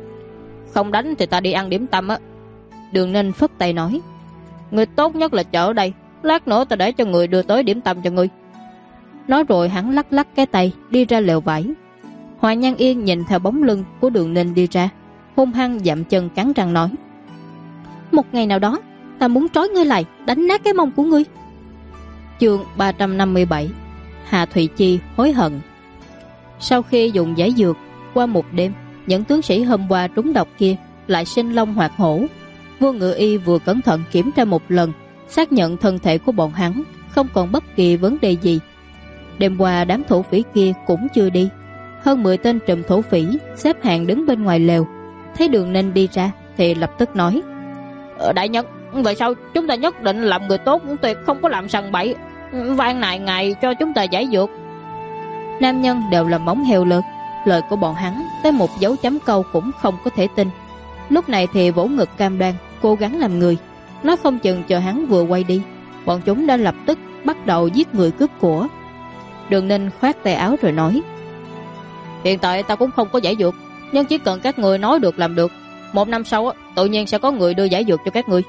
Không đánh thì ta đi ăn điểm tâm á. Đường Ninh phất tay nói. Người tốt nhất là chờ ở đây, lát nữa ta để cho người đưa tới điểm tâm cho ngươi. Nói rồi hắn lắc lắc cái tay đi ra lều vải. Hoài Nhan Yên nhìn theo bóng lưng của Đường Ninh đi ra, hung hăng dậm chân cắn răng nói. Một ngày nào đó ta muốn trói ngươi lại, đánh nát cái mông của ngươi. Chương 357. Hà Thụy Chi hối hận. Sau khi dùng giải dược, qua một đêm, những tướng sĩ hôm qua trúng độc kia lại sinh long hoạt hổ. Vua Ngự Y vừa cẩn thận kiểm tra một lần, xác nhận thân thể của bọn hắn không còn bất kỳ vấn đề gì. Đêm qua đám thổ phỉ kia cũng chưa đi. Hơn 10 tên trùm thổ phỉ xếp hàng đứng bên ngoài lều, thấy Đường Ninh đi ra thì lập tức nói. Đại nhân, vậy sao chúng ta nhất định làm người tốt, tuyệt không có làm sằng bậy, van nài ngài cho chúng ta giải dược. Nam nhân đều là móng heo lớn, lời của bọn hắn tới một dấu chấm câu cũng không có thể tin. Lúc này thì vỗ ngực cam đoan cố gắng làm người, nói không chừng chờ hắn vừa quay đi, bọn chúng đã lập tức bắt đầu giết người cướp của. Đường Ninh khoát tay áo rồi nói. Hiện tại ta cũng không có giải dược, nhưng chỉ cần các người nói được làm được, 1 năm sau tự nhiên sẽ có người đưa giải dược cho các ngươi.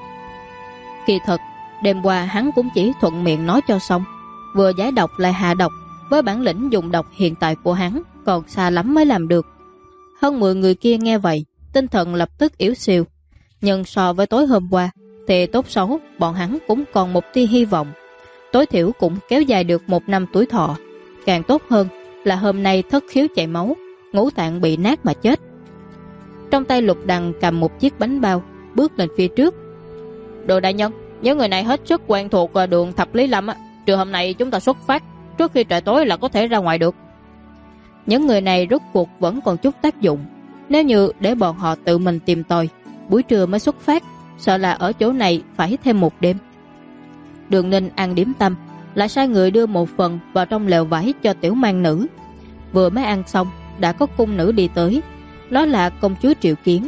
Kỳ thật đêm qua hắn cũng chỉ thuận miệng nói cho xong, vừa giải độc lại hạ độc. Với bản lĩnh dùng độc hiện tại của hắn còn xa lắm mới làm được. Hơn 10 người kia nghe vậy, tinh thần lập tức yếu xìu. Nhưng so với tối hôm qua thì tốt xấu bọn hắn cũng còn một tia hy vọng, tối thiểu cũng kéo dài được 1 năm tuổi thọ. Càng tốt hơn là hôm nay thất khiếu chảy máu, ngũ tạng bị nát mà chết. Trong tay Lục Đằng cầm một chiếc bánh bao, bước lên phía trước. Đồ đại nhân, những người này hết sức quen thuộc đường Thập Lý Lâm, trừ hôm nay chúng ta xuất phát, trước khi trời tối là có thể ra ngoài được. Những người này rốt cuộc vẫn còn chút tác dụng. Nếu như để bọn họ tự mình tìm tòi, buổi trưa mới xuất phát, sợ là ở chỗ này phải thêm một đêm. Đường Ninh ăn điểm tâm, lại sai người đưa một phần vào trong lều vải cho tiểu mang nữ. Vừa mới ăn xong, đã có cung nữ đi tới. Đó là công chúa Triệu Kiến.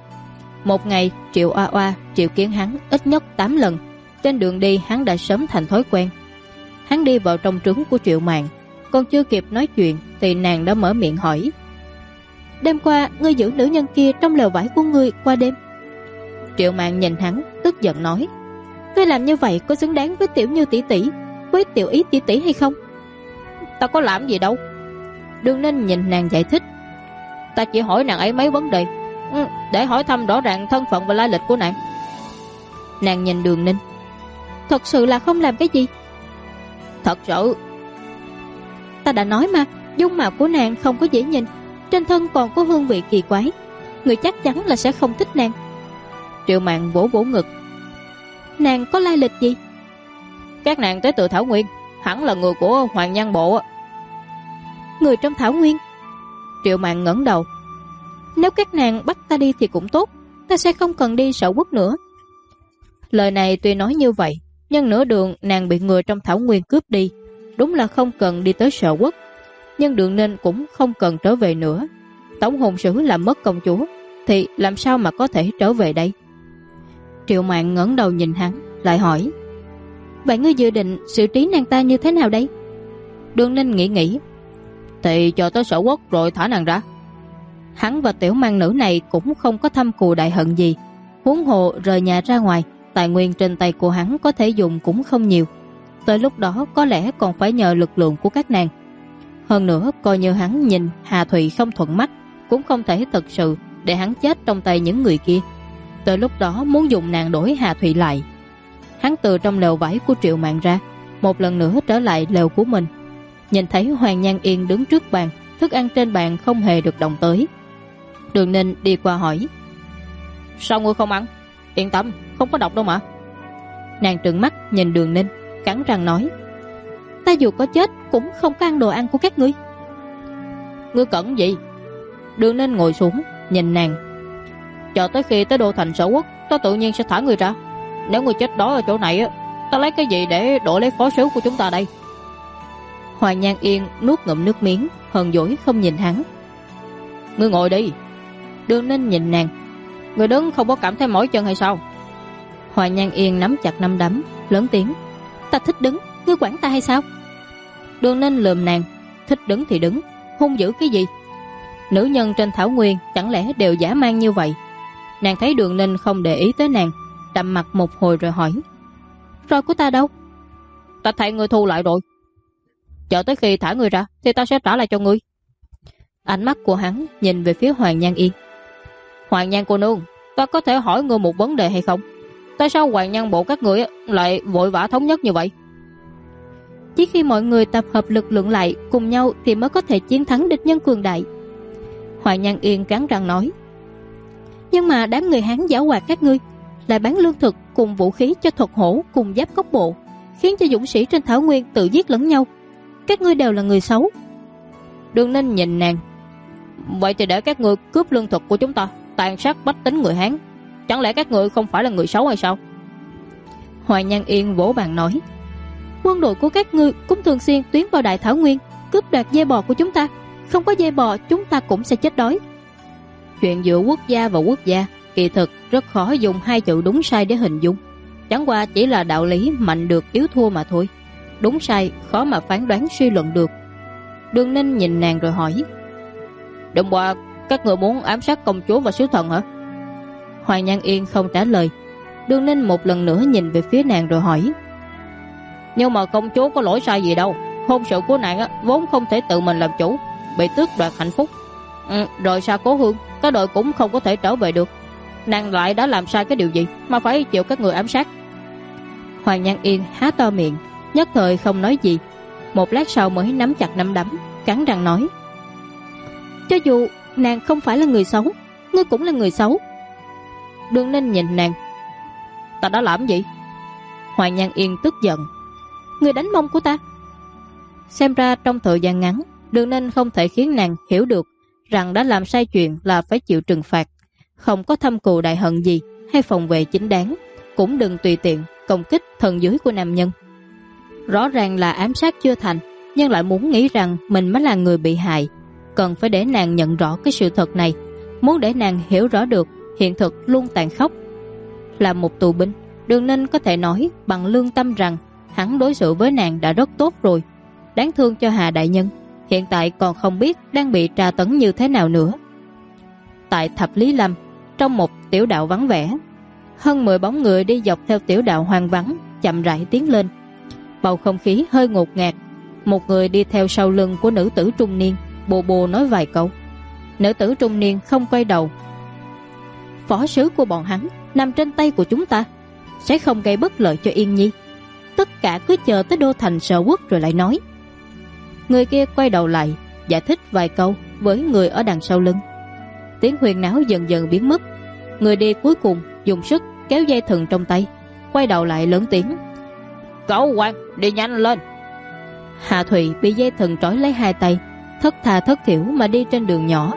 Một ngày Triệu Oa Oa triệu kiến hắn ít nhất 8 lần. Trên đường đi hắn đã sớm thành thói quen. Hắn đi vào trong trướng của Triệu Mạn, còn chưa kịp nói chuyện thì nàng đã mở miệng hỏi. Đêm qua ngươi giữ nữ nhân kia trong lều vải của ngươi qua đêm. Triệu Mạn nhìn hắn tức giận nói. Ngươi làm như vậy có xứng đáng với Tiểu Như tỷ tỷ, với Tiểu Ý tỷ tỷ hay không? Ta có làm gì đâu. Đường Ninh nhìn nàng giải thích. Ta chỉ hỏi nàng ấy mấy vấn đề, để hỏi thăm rõ ràng thân phận và lai lịch của nàng. Nàng nhìn Đường Ninh. Thật sự là không làm cái gì? Thật sự. Ta đã nói mà, dung mạo của nàng không có dễ nhìn, trên thân còn có hương vị kỳ quái, người chắc chắn là sẽ không thích nàng. Triệu Mạn vỗ vỗ ngực. Nàng có lai lịch gì? Các nàng tới từ Thảo Nguyên, hẳn là người của Hoàng Nhan Bộ. Người trong Thảo Nguyên? Triệu Mạn ngẩng đầu. Nếu các nàng bắt ta đi thì cũng tốt, ta sẽ không cần đi Sở Quốc nữa. Lời này tuy nói như vậy, nhưng nửa đường nàng bị người trong Thảo Nguyên cướp đi, đúng là không cần đi tới Sở Quốc. Nhưng Đường Ninh cũng không cần trở về nữa. Tổng hồn sử làm mất công chúa, thì làm sao mà có thể trở về đây? Triệu Mạn ngẩng đầu nhìn hắn, lại hỏi. Vậy ngươi dự định xử trí nàng ta như thế nào đây? Đường Ninh nghĩ. Thì chờ tới Sở Quốc rồi thả nàng ra. Hắn và tiểu mang nữ này cũng không có thâm cừu đại hận gì. Huống hồ rời nhà ra ngoài, tài nguyên trên tay của hắn có thể dùng cũng không nhiều. Tới lúc đó có lẽ còn phải nhờ lực lượng của các nàng. Hơn nữa coi như hắn nhìn Hà Thụy không thuận mắt, cũng không thể thực sự để hắn chết trong tay những người kia. Tới lúc đó muốn dùng nàng đổi Hà Thụy lại. Hắn từ trong lều vải của Triệu Mạn ra, một lần nữa trở lại lều của mình. Nhìn thấy Hoàng Nhan Yên đứng trước bàn, thức ăn trên bàn không hề được động tới. Đường Ninh đi qua hỏi. Sao ngươi không ăn? Yên tâm, không có độc đâu mà. Nàng trừng mắt nhìn Đường Ninh, cắn răng nói. Ta dù có chết cũng không có ăn đồ ăn của các ngươi. Ngươi cẩn gì? Đường Ninh ngồi xuống nhìn nàng. Chờ tới khi tới đô thành Sở Quốc, ta tự nhiên sẽ thả ngươi ra. Nếu ngươi chết đó ở chỗ này, ta lấy cái gì để đổi lấy phó sứ của chúng ta đây? Hoàng Nhan Yên nuốt ngụm nước miếng, hờn dỗi không nhìn hắn. Ngươi ngồi đi. Đường Ninh nhìn nàng. Ngươi đứng không có cảm thấy mỏi chân hay sao? Hoàng Nhan Yên nắm chặt nắm đấm, lớn tiếng. Ta thích đứng, ngươi quản ta hay sao? Đường Ninh lườm nàng. Thích đứng thì đứng, hung dữ cái gì? Nữ nhân trên thảo nguyên chẳng lẽ đều dã man như vậy? Nàng thấy Đường Ninh không để ý tới nàng, đậm mặt một hồi rồi hỏi: Roi của ta đâu? Ta thay ngươi thu lại rồi. Chờ tới khi thả ngươi ra thì ta sẽ trả lại cho ngươi. Ánh mắt của hắn nhìn về phía Hoàng Nhan Yên. Hoàng Nhan cô nương, ta có thể hỏi ngươi một vấn đề hay không? Tại sao Hoàng Nhan bộ các ngươi lại vội vã thống nhất như vậy? Chỉ khi mọi người tập hợp lực lượng lại cùng nhau thì mới có thể chiến thắng địch nhân cường đại. Hoàng Nhan Yên cắn răng nói. Nhưng mà đám người Hán giảo hoạt các ngươi lại bán lương thực cùng vũ khí cho thuật hổ cùng giáp cốc bộ, khiến cho dũng sĩ trên thảo nguyên tự giết lẫn nhau. Các ngươi đều là người xấu. Đường Ninh nhìn nàng. Vậy thì để các ngươi cướp lương thực của chúng ta, tàn sát bách tính người Hán, chẳng lẽ các ngươi không phải là người xấu hay sao? Hoàng Nhan Yên vỗ bàn nói. Quân đội của các ngươi cũng thường xuyên tiến vào Đại Thảo Nguyên, cướp đoạt dê bò của chúng ta. Không có dê bò chúng ta cũng sẽ chết đói. Chuyện giữa quốc gia và quốc gia kỳ thực rất khó dùng hai chữ đúng sai để hình dung. Chẳng qua chỉ là đạo lý mạnh được yếu thua mà thôi. Đúng sai khó mà phán đoán suy luận được. Đường Ninh nhìn nàng rồi hỏi. Đêm qua các người muốn ám sát công chúa và sứ thần hả? Hoàng Nhan Yên không trả lời. Đường Ninh một lần nữa nhìn về phía nàng rồi hỏi. Nhưng mà công chúa có lỗi sai gì đâu. Hôn sự của nàng vốn không thể tự mình làm chủ, bị tước đoạt hạnh phúc. Rồi Sa Cố Hương, cái đội cũng không có thể trở về được. Nàng lại đã làm sai cái điều gì mà phải chịu các người ám sát? Hoàng Nhan Yên há to miệng, nhất thời không nói gì. Một lát sau mới nắm chặt nắm đấm, cắn răng nói. Cho dù nàng không phải là người xấu, ngươi cũng là người xấu. Đường Ninh nhìn nàng. Ta đã làm gì? Hoàng Nhan Yên tức giận. Ngươi đánh mông của ta. Xem ra trong thời gian ngắn, Đường Ninh không thể khiến nàng hiểu được rằng đã làm sai chuyện là phải chịu trừng phạt. Không có thâm cừu đại hận gì hay phòng vệ chính đáng, cũng đừng tùy tiện công kích thần dưới của nam nhân. Rõ ràng là ám sát chưa thành, nhưng lại muốn nghĩ rằng mình mới là người bị hại. Cần phải để nàng nhận rõ cái sự thật này, muốn để nàng hiểu rõ được hiện thực luôn tàn khốc. Là một tù binh, Đường Ninh có thể nói bằng lương tâm rằng hắn đối xử với nàng đã rất tốt rồi. Đáng thương cho Hà đại nhân, hiện tại còn không biết đang bị tra tấn như thế nào nữa. Tại Thập Lý Lâm, trong một tiểu đạo vắng vẻ, hơn 10 bóng người đi dọc theo tiểu đạo hoang vắng chậm rãi tiến lên. Bầu không khí hơi ngột ngạt. Một người đi theo sau lưng của nữ tử trung niên, bồ bồ nói vài câu. Nữ tử trung niên không quay đầu. Phó sứ của bọn hắn nằm trên tay của chúng ta, sẽ không gây bất lợi cho Yên Nhi. Tất cả cứ chờ tới đô thành Sở Quốc rồi lại nói. Người kia quay đầu lại, giải thích vài câu với người ở đằng sau lưng. Tiếng huyên náo dần dần biến mất. Người đi cuối cùng dùng sức kéo dây thừng trong tay, quay đầu lại lớn tiếng. Cậu quan, đi nhanh lên. Hạ Thụy bị dây thừng trói lấy hai tay, thất tha thất thiểu mà đi trên đường nhỏ.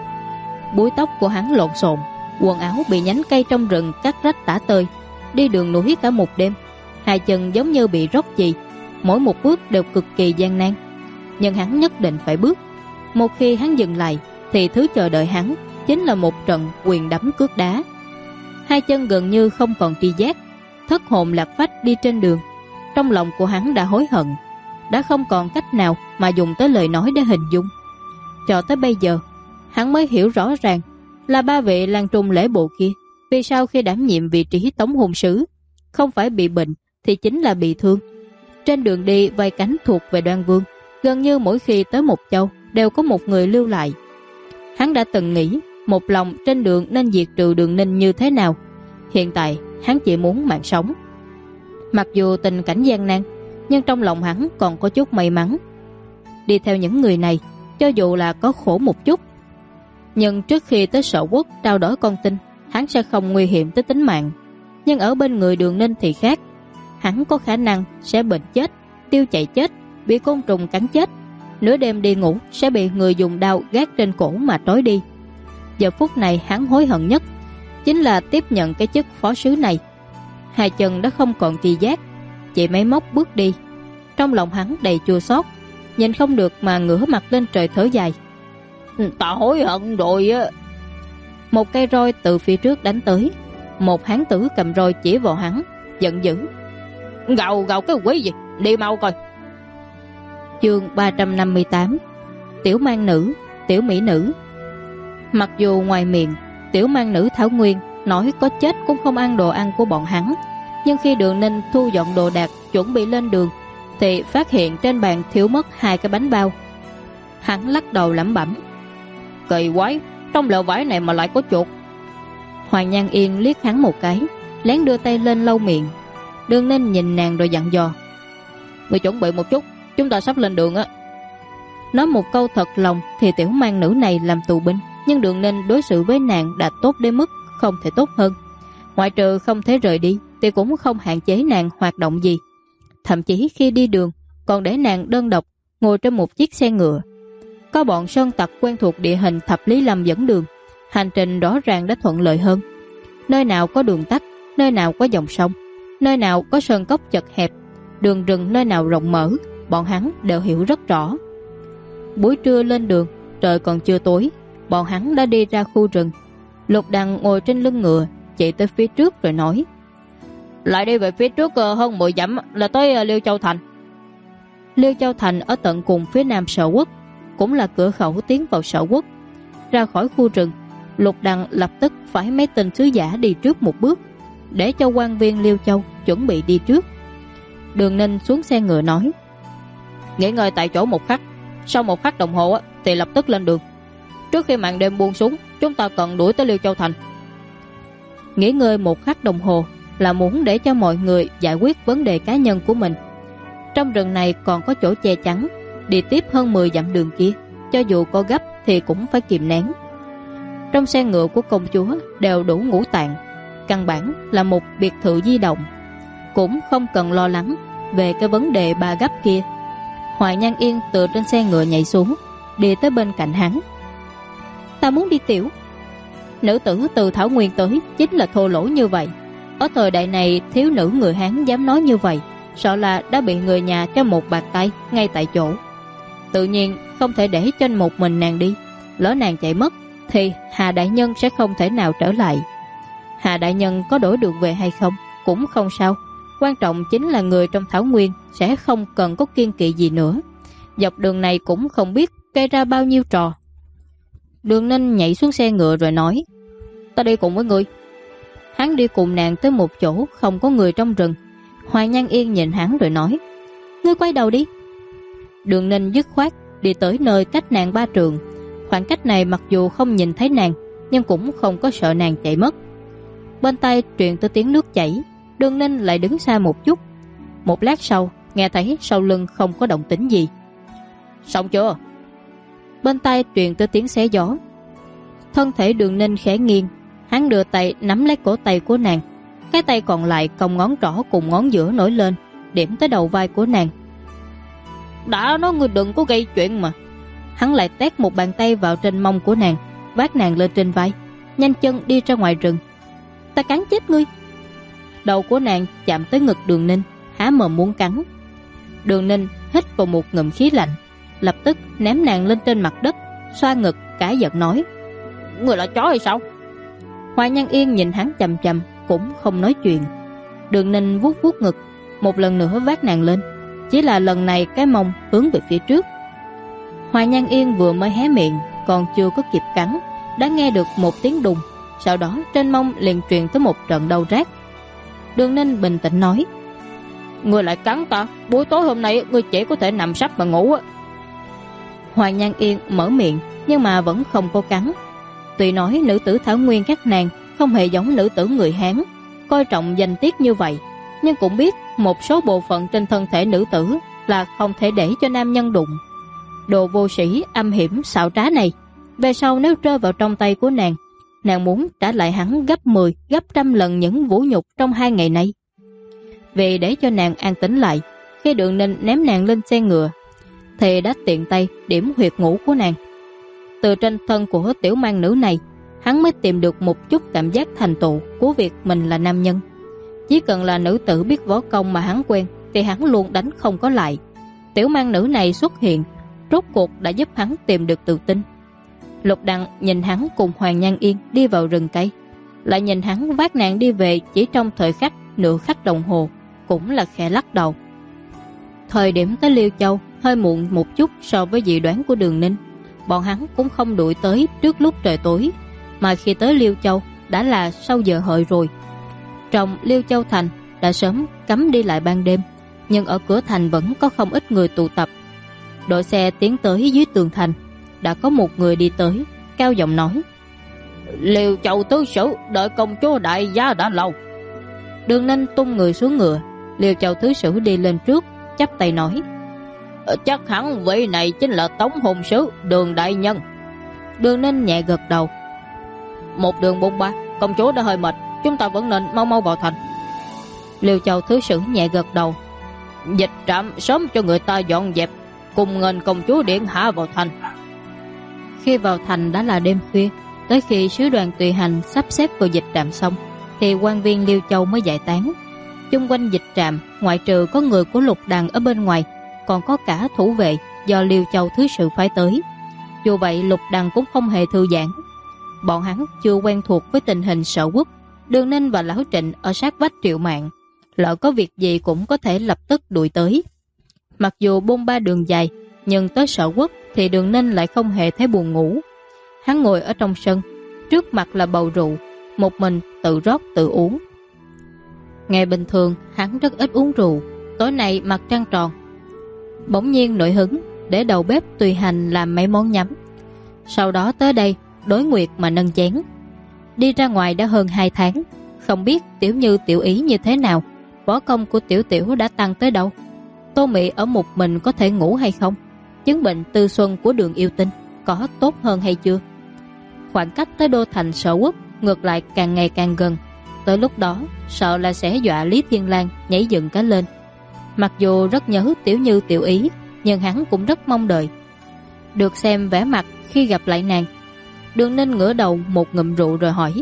Búi tóc của hắn lộn xộn, quần áo bị nhánh cây trong rừng cắt rách tả tơi. Đi đường núi cả một đêm, hai chân giống như bị róc chì, mỗi một bước đều cực kỳ gian nan. Nhưng hắn nhất định phải bước. Một khi hắn dừng lại thì thứ chờ đợi hắn chính là một trận quyền đấm cước đá. Hai chân gần như không còn tri giác, thất hồn lạc phách đi trên đường. Trong lòng của hắn đã hối hận, đã không còn cách nào mà dùng tới lời nói để hình dung. Cho tới bây giờ hắn mới hiểu rõ ràng là ba vị Lan Trung lễ bộ kia vì sao khi đảm nhiệm vị trí tống hôn sứ không phải bị bệnh thì chính là bị thương. Trên đường đi vai cánh thuộc về Đoan Vương, gần như mỗi khi tới một châu đều có một người lưu lại. Hắn đã từng nghĩ một lòng trên đường nên diệt trừ Đường Ninh như thế nào. Hiện tại hắn chỉ muốn mạng sống. Mặc dù tình cảnh gian nan, nhưng trong lòng hắn còn có chút may mắn. Đi theo những người này, cho dù là có khổ một chút, nhưng trước khi tới Sở Quốc trao đổi con tin, hắn sẽ không nguy hiểm tới tính mạng. Nhưng ở bên người Đường Ninh thì khác. Hắn có khả năng sẽ bệnh chết, tiêu chảy chết, bị côn trùng cắn chết. Nửa đêm đi ngủ sẽ bị người dùng đao gác trên cổ mà trói đi. Giờ phút này hắn hối hận nhất chính là tiếp nhận cái chức phó sứ này. Hai chân đã không còn tri giác, chỉ máy móc bước đi. Trong lòng hắn đầy chua xót, nhìn không được mà ngửa mặt lên trời thở dài. Ta hối hận rồi á. Một cây roi từ phía trước đánh tới. Một hán tử cầm roi chỉ vào hắn, giận dữ. Gào gào cái quỷ gì, đi mau coi. Chương 358. tiểu mang nữ, tiểu mỹ nữ. Mặc dù ngoài miệng tiểu mang nữ Thảo Nguyên nói có chết cũng không ăn đồ ăn của bọn hắn, nhưng khi Đường Ninh thu dọn đồ đạc chuẩn bị lên đường thì phát hiện trên bàn thiếu mất 2 cái bánh bao. Hắn lắc đầu lẩm bẩm, kỳ quái, trong lọ vải này mà lại có chuột. Hoàng Nhan Yên liếc hắn một cái, lén đưa tay lên lau miệng. Đường Ninh nhìn nàng rồi dặn dò, người chuẩn bị một chút, chúng ta sắp lên đường á. Nói một câu thật lòng thì tiểu mang nữ này làm tù binh, nhưng Đường Ninh đối xử với nàng đã tốt đến mức không thể tốt hơn. Ngoại trừ không thể rời đi thì cũng không hạn chế nàng hoạt động gì. Thậm chí khi đi đường còn để nàng đơn độc ngồi trên một chiếc xe ngựa. Có bọn sơn tặc quen thuộc địa hình Thập Lý Lâm dẫn đường, hành trình rõ ràng đã thuận lợi hơn. Nơi nào có đường tắt, nơi nào có dòng sông, nơi nào có sơn cốc chật hẹp, đường rừng nơi nào rộng mở, bọn hắn đều hiểu rất rõ. Buổi trưa lên đường, trời còn chưa tối, bọn hắn đã đi ra khu rừng. Lục Đằng ngồi trên lưng ngựa, chạy tới phía trước rồi nói, lại đi về phía trước hơn 10 dặm là tới Liêu Châu Thành. Liêu Châu Thành ở tận cùng phía nam Sở Quốc, cũng là cửa khẩu tiến vào Sở Quốc. Ra khỏi khu rừng, Lục Đằng lập tức phái mấy tên sứ giả đi trước một bước, để cho quan viên Liêu Châu chuẩn bị đi trước. Đường Ninh xuống xe ngựa nói, nghỉ ngơi tại chỗ một khắc, sau 1 khắc đồng hồ thì lập tức lên đường. Trước khi màn đêm buông xuống, chúng ta cần đuổi tới Liêu Châu Thành. Nghỉ ngơi 1 khắc đồng hồ là muốn để cho mọi người giải quyết vấn đề cá nhân của mình. Trong rừng này còn có chỗ che chắn, đi tiếp hơn 10 dặm đường kia, cho dù có gấp thì cũng phải kìm nén. Trong xe ngựa của công chúa đều đủ ngũ tạng, căn bản là một biệt thự di động, cũng không cần lo lắng về cái vấn đề ba gấp kia. Hoài Nhan Yên từ trên xe ngựa nhảy xuống, đi tới bên cạnh hắn. Ta muốn đi tiểu. Nữ tử từ Thảo Nguyên tới chính là thô lỗ như vậy. Ở thời đại này thiếu nữ người Hán dám nói như vậy, sợ là đã bị người nhà cho một bạt tay ngay tại chỗ. Tự nhiên không thể để cho một mình nàng đi, lỡ nàng chạy mất thì Hà đại nhân sẽ không thể nào trở lại. Hà đại nhân có đổi được về hay không cũng không sao, quan trọng chính là người trong Thảo Nguyên sẽ không cần có kiêng kỵ gì nữa. Dọc đường này cũng không biết gây ra bao nhiêu trò. Đường Ninh nhảy xuống xe ngựa rồi nói, ta đi cùng với ngươi. Hắn đi cùng nàng tới một chỗ không có người trong rừng. Hoài Nhan Yên nhìn hắn rồi nói, ngươi quay đầu đi. Đường Ninh dứt khoát đi tới nơi cách nàng 3 trượng. Khoảng cách này mặc dù không nhìn thấy nàng, nhưng cũng không có sợ nàng chạy mất. Bên tai truyền tới tiếng nước chảy. Đường Ninh lại đứng xa một chút. Một lát sau nghe thấy sau lưng không có động tĩnh gì. Xong chưa? Bên tai truyền tới tiếng xé gió. Thân thể Đường Ninh khẽ nghiêng, hắn đưa tay nắm lấy cổ tay của nàng, cái tay còn lại cong ngón trỏ cùng ngón giữa nổi lên, điểm tới đầu vai của nàng. Đã nói ngươi đừng có gây chuyện mà. Hắn lại tét một bàn tay vào trên mông của nàng, vác nàng lên trên vai, nhanh chân đi ra ngoài rừng. Ta cắn chết ngươi. Đầu của nàng chạm tới ngực Đường Ninh, há mồm muốn cắn. Đường Ninh hít vào một ngụm khí lạnh, lập tức ném nàng lên trên mặt đất, xoa ngực cãi giận nói, ngươi là chó hay sao? Hoài Nhan Yên nhìn hắn chằm chằm cũng không nói chuyện. Đường Ninh vuốt vuốt ngực, một lần nữa vác nàng lên, chỉ là lần này cái mông hướng về phía trước. Hoài Nhan Yên vừa mới hé miệng, còn chưa có kịp cắn, đã nghe được một tiếng đùng, sau đó trên mông liền truyền tới một trận đau rát. Đường Ninh bình tĩnh nói, ngươi lại cắn ta, buổi tối hôm nay ngươi chỉ có thể nằm sắp mà ngủ. Hoài Nhan Yên mở miệng nhưng mà vẫn không có cắn. Tuy nói nữ tử Thảo Nguyên các nàng không hề giống nữ tử người Hán, coi trọng danh tiết như vậy, nhưng cũng biết một số bộ phận trên thân thể nữ tử là không thể để cho nam nhân đụng. Đồ vô sĩ âm hiểm xảo trá này, về sau nếu rơi vào trong tay của nàng, nàng muốn trả lại hắn gấp 10, gấp 100 lần những vũ nhục trong 2 ngày nay. Vì để cho nàng an tĩnh lại, khi Đường Ninh ném nàng lên xe ngựa thì đã tiện tay điểm huyệt ngủ của nàng. Từ trên thân của tiểu mang nữ này, hắn mới tìm được một chút cảm giác thành tựu của việc mình là nam nhân. Chỉ cần là nữ tử biết võ công mà hắn quen thì hắn luôn đánh không có lại. Tiểu mang nữ này xuất hiện, rốt cuộc đã giúp hắn tìm được tự tin. Lục Đằng nhìn hắn cùng Hoàng Nhan Yên đi vào rừng cây, lại nhìn hắn vác nàng đi về chỉ trong thời khắc nửa khắc đồng hồ, cũng là khẽ lắc đầu. Thời điểm tới Liêu Châu hơi muộn một chút so với dự đoán của Đường Ninh. bọn hắn cũng không đuổi tới trước lúc trời tối, mà khi tới Liêu Châu đã là sau giờ hợi rồi. Trong Liêu Châu thành đã sớm cấm đi lại ban đêm, nhưng ở cửa thành vẫn có không ít người tụ tập. Đội xe tiến tới dưới tường thành, đã có một người đi tới, cao giọng nói: Liêu Châu tứ sử đợi công chúa đại gia đã lâu. Đường Ninh tung người xuống ngựa. Liêu Châu thứ sử đi lên trước, chắp tay nói: Chắc hẳn vị này chính là Tống hùng sứ Đường đại nhân. Đường Ninh nhẹ gật đầu: Một đường bôn ba, công chúa đã hơi mệt, chúng ta vẫn nên mau mau vào thành. Liêu Châu thứ sử nhẹ gật đầu: Dịch trạm sớm cho người ta dọn dẹp, cùng nghênh công chúa điện hạ vào thành. Khi vào thành đã là đêm khuya. Tới khi sứ đoàn tùy hành sắp xếp vào dịch trạm xong, thì quan viên Liêu Châu mới giải tán. Chung quanh dịch trạm, ngoại trừ có người của Lục Đằng ở bên ngoài, còn có cả thủ vệ do Liêu Châu thứ sự phái tới. Dù vậy Lục Đằng cũng không hề thư giãn. Bọn hắn chưa quen thuộc với tình hình Sở Quốc. Đường Ninh và Lão Trịnh ở sát vách Triệu Mạn, lỡ có việc gì cũng có thể lập tức đuổi tới. Mặc dù bôn ba đường dài, nhưng tới Sở Quốc thì Đường Ninh lại không hề thấy buồn ngủ. Hắn ngồi ở trong sân, trước mặt là bầu rượu, một mình tự rót tự uống. Ngày bình thường hắn rất ít uống rượu, tối nay mặt trăng tròn. Bỗng nhiên nổi hứng, để đầu bếp tùy hành làm mấy món nhắm. Sau đó tới đây đối nguyệt mà nâng chén. Đi ra ngoài đã hơn 2 tháng, không biết Tiểu Như Tiểu Ý như thế nào, võ công của Tiểu Tiểu đã tăng tới đâu. Tô Mị ở một mình có thể ngủ hay không? Chứng bệnh tư xuân của Đường Yêu Tinh có tốt hơn hay chưa? Khoảng cách tới đô thành Sở Quốc ngược lại càng ngày càng gần. Tới lúc đó sợ là sẽ dọa Lý Thiên Lang nhảy dựng cả lên. Mặc dù rất nhớ Tiểu Như Tiểu Ý, nhưng hắn cũng rất mong đợi được xem vẻ mặt khi gặp lại nàng. Đường Ninh ngửa đầu một ngụm rượu rồi hỏi: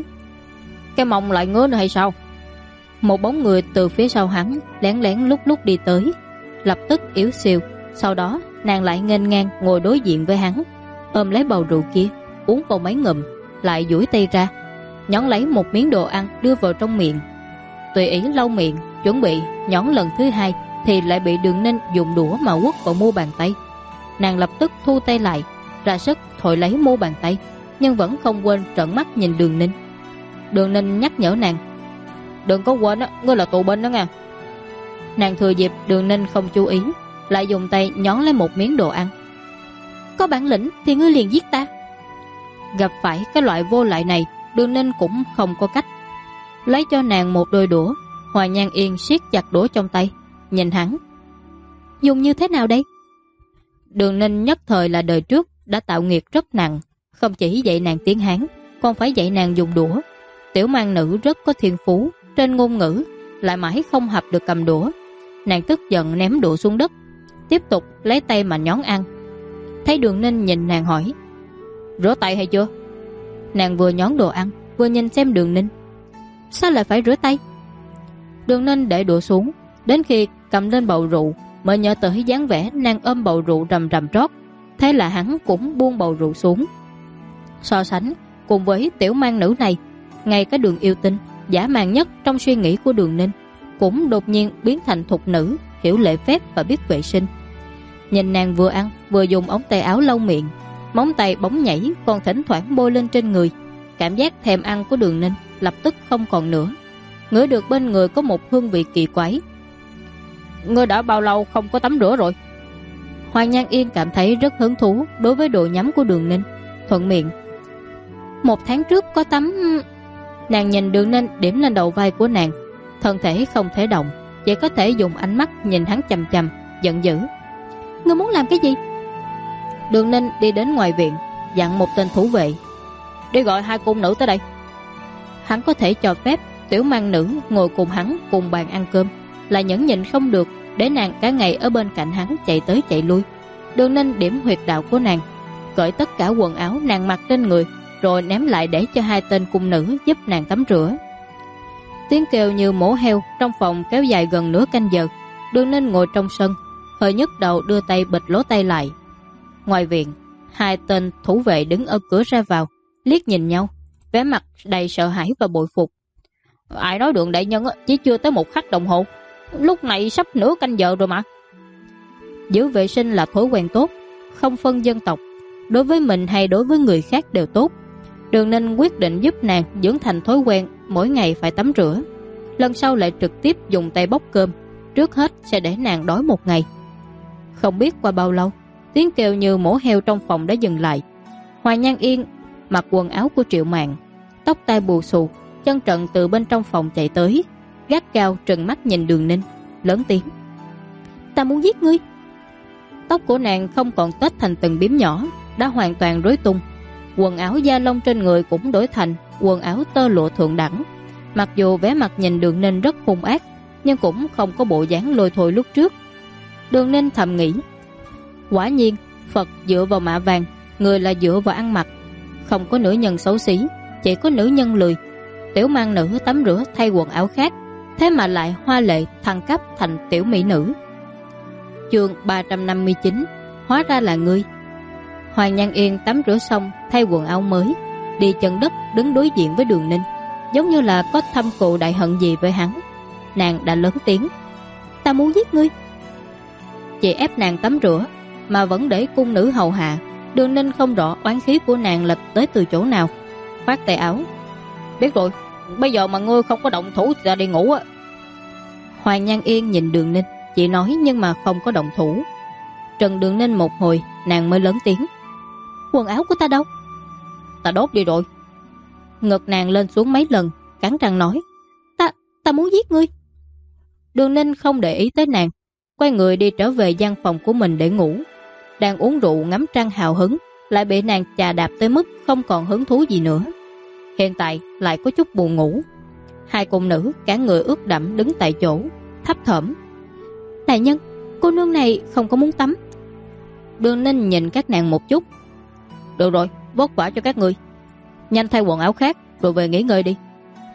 Cái mông lại ngứa nữa hay sao? Một bóng người từ phía sau hắn lén lén lúc lúc đi tới, lập tức yếu xìu. Sau đó nàng lại nghênh ngang ngồi đối diện với hắn, ôm lấy bầu rượu kia, uống vào mấy ngụm, lại duỗi tay ra, nhón lấy một miếng đồ ăn đưa vào trong miệng. Tùy Ý lau miệng, chuẩn bị nhón lần thứ hai, thì lại bị Đường Ninh dùng đũa mà quất vào mu bàn tay. Nàng lập tức thu tay lại, ra sức thổi lấy mu bàn tay, nhưng vẫn không quên trợn mắt nhìn Đường Ninh. Đường Ninh nhắc nhở nàng: Đừng có quên á, ngươi là tù binh đó nha. Nàng thừa dịp Đường Ninh không chú ý, lại dùng tay nhón lấy một miếng đồ ăn. Có bản lĩnh thì ngươi liền giết ta. Gặp phải cái loại vô lại này, Đường Ninh cũng không có cách. Lấy cho nàng một đôi đũa. Hoài Nhan Yên siết chặt đũa trong tay, nhìn hắn: Dùng như thế nào đây? Đường Ninh nhất thời là đời trước đã tạo nghiệt rất nặng, không chỉ dạy nàng tiếng Hán, còn phải dạy nàng dùng đũa. Tiểu mang nữ rất có thiên phú trên ngôn ngữ, lại mãi không học được cầm đũa. Nàng tức giận ném đũa xuống đất, tiếp tục lấy tay mà nhón ăn. Thấy Đường Ninh nhìn nàng hỏi: Rửa tay hay chưa? Nàng vừa nhón đồ ăn vừa nhìn xem Đường Ninh: Sao lại phải rửa tay? Đường Ninh để đũa xuống, đến khi cầm lên bầu rượu mới nhớ tới dáng vẻ nàng ôm bầu rượu rầm rầm trót. Thế là hắn cũng buông bầu rượu xuống. So sánh cùng với tiểu mang nữ này, ngay cái Đường Yêu Tinh dã man nhất trong suy nghĩ của Đường Ninh cũng đột nhiên biến thành thục nữ, hiểu lễ phép và biết vệ sinh. Nhìn nàng vừa ăn vừa dùng ống tay áo lau miệng, móng tay bóng nhảy còn thỉnh thoảng bôi lên trên người. Cảm giác thèm ăn của Đường Ninh lập tức không còn nữa. Ngửi được bên người có một hương vị kỳ quái. Ngươi đã bao lâu không có tắm rửa rồi? Hoài Nhan Yên cảm thấy rất hứng thú đối với đồ nhắm của Đường Ninh, thuận miệng: 1 tháng trước có tắm. Nàng nhìn Đường Ninh điểm lên đầu vai của nàng, thân thể không thể động, chỉ có thể dùng ánh mắt nhìn hắn chằm chằm, giận dữ: Ngươi muốn làm cái gì? Đường Ninh đi đến ngoài viện, dặn một tên thủ vệ: Đi gọi 2 cung nữ tới đây. Hắn có thể cho phép tiểu mang nữ ngồi cùng hắn cùng bàn ăn cơm, lại nhẫn nhịn không được để nàng cả ngày ở bên cạnh hắn chạy tới chạy lui. Đường Ninh điểm huyệt đạo của nàng, cởi tất cả quần áo nàng mặc trên người, rồi ném lại để cho 2 tên cung nữ giúp nàng tắm rửa. Tiếng kêu như mổ heo trong phòng kéo dài gần nửa canh giờ. Đường Ninh ngồi trong sân, hơi nhức đầu đưa tay bịt lỗ tay lại. Ngoài viện, 2 tên thủ vệ đứng ở cửa ra vào, liếc nhìn nhau, vẻ mặt đầy sợ hãi và bội phục. Ai nói Đường đại nhân chỉ chưa tới 1 khắc đồng hồ, lúc này sắp nửa canh giờ rồi mà. Giữ vệ sinh là thói quen tốt, không phân dân tộc. đối với mình hay đối với người khác đều tốt. Đường Ninh quyết định giúp nàng dưỡng thành thói quen mỗi ngày phải tắm rửa. Lần sau lại trực tiếp dùng tay bóc cơm, trước hết sẽ để nàng đói một ngày. Không biết qua bao lâu, tiếng kêu như mổ heo trong phòng đã dừng lại. Hoài Nhan Yên mặc quần áo của Triệu Mạn, tóc tai bù xù, chân trần từ bên trong phòng chạy tới, gắt cao trừng mắt nhìn Đường Ninh, lớn tiếng: "Ta muốn giết ngươi!" Tóc của nàng không còn tết thành từng bím nhỏ, đã hoàn toàn rối tung. Quần áo da lông trên người cũng đổi thành quần áo tơ lụa thượng đẳng. Mặc dù vẻ mặt nhìn Đường Ninh rất hung ác, nhưng cũng không có bộ dáng lôi thôi lúc trước. Đường Ninh thầm nghĩ, quả nhiên Phật dựa vào mạ vàng, người là dựa vào ăn mặc. Không có nữ nhân xấu xí, chỉ có nữ nhân lười. Tiểu mang nữ tắm rửa thay quần áo khác, thế mà lại hoa lệ thăng cấp thành tiểu mỹ nữ. Chương 359, hóa ra là ngươi. Hoài Nhan Yên tắm rửa xong thay quần áo mới, đi chân đất đứng đối diện với Đường Ninh, giống như là có thâm cừu đại hận gì với hắn. Nàng đã lớn tiếng: "Ta muốn giết ngươi!" Chỉ ép nàng tắm rửa mà vẫn để cung nữ hầu hạ. Đường Ninh không rõ oán khí của nàng lập tới từ chỗ nào, khoát tay áo: "Biết rồi, bây giờ mà ngươi không có động thủ thì ra đi ngủ á." Hoài Nhan Yên nhìn Đường Ninh, chỉ nói nhưng mà không có động thủ. Trần Đường Ninh một hồi, nàng mới lớn tiếng: "Quần áo của ta đâu?" "Ta đốt đi rồi." Ngực nàng lên xuống mấy lần, cắn răng nói: Ta muốn giết ngươi." Đường Ninh không để ý tới nàng, quay người đi trở về gian phòng của mình để ngủ. Đang uống rượu ngắm trăng hào hứng, lại bị nàng chà đạp tới mức không còn hứng thú gì nữa. Hiện tại lại có chút buồn ngủ. Hai cung nữ cả người ướt đẫm đứng tại chỗ, thấp thỏm: "Đại nhân, cô nương này không có muốn tắm." Đường Ninh nhìn các nàng một chút: "Được rồi, vất vả cho các ngươi. Nhanh thay quần áo khác rồi về nghỉ ngơi đi."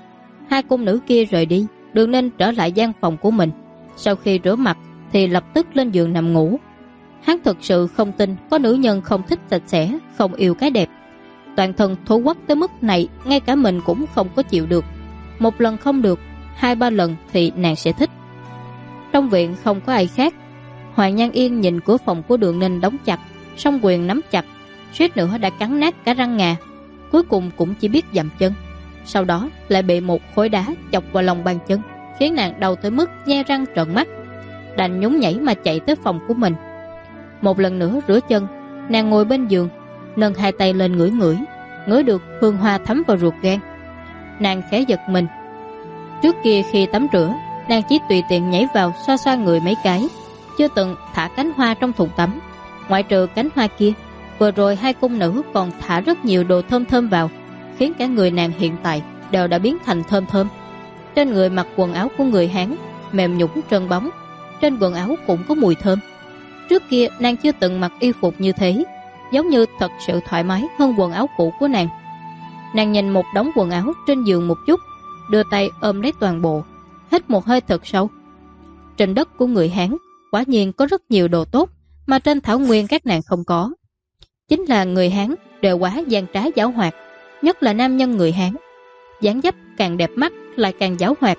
Hai cung nữ kia rời đi, Đường Ninh trở lại gian phòng của mình. Sau khi rửa mặt thì lập tức lên giường nằm ngủ. Hắn thực sự không tin có nữ nhân không thích sạch sẽ, không yêu cái đẹp. Toàn thân thú quắc tới mức này, ngay cả mình cũng không có chịu được. Một lần không được, 2-3 lần thì nàng sẽ thích. Trong viện không có ai khác. Hoài Nhan Yên nhìn cửa phòng của Đường Ninh đóng chặt, song quyền nắm chặt, suýt nữa đã cắn nát cả răng ngà. Cuối cùng cũng chỉ biết dậm chân. Sau đó lại bị một khối đá chọc vào lòng bàn chân, khiến nàng đau tới mức nhe răng trợn mắt, đành nhún nhảy mà chạy tới phòng của mình. Một lần nữa rửa chân, nàng ngồi bên giường, nâng hai tay lên ngửi ngửi, ngửi được hương hoa thấm vào ruột gan. Nàng khẽ giật mình. Trước kia khi tắm rửa, nàng chỉ tùy tiện nhảy vào xoa xoa người mấy cái, chưa từng thả cánh hoa trong thùng tắm. Ngoại trừ cánh hoa kia, vừa rồi hai cung nữ còn thả rất nhiều đồ thơm thơm vào, khiến cả người nàng hiện tại đều đã biến thành thơm thơm. Trên người mặc quần áo của người Hán, mềm nhũn trơn bóng, trên quần áo cũng có mùi thơm. Trước kia nàng chưa từng mặc y phục như thế, giống như thật sự thoải mái hơn quần áo cũ của nàng. Nàng nhìn một đống quần áo trên giường một chút, đưa tay ôm lấy toàn bộ, hít một hơi thật sâu. Trên đất của người Hán quả nhiên có rất nhiều đồ tốt mà trên thảo nguyên các nàng không có. Chính là người Hán đều quá gian trá giảo hoạt, nhất là nam nhân người Hán, dáng dấp càng đẹp mắt lại càng giảo hoạt.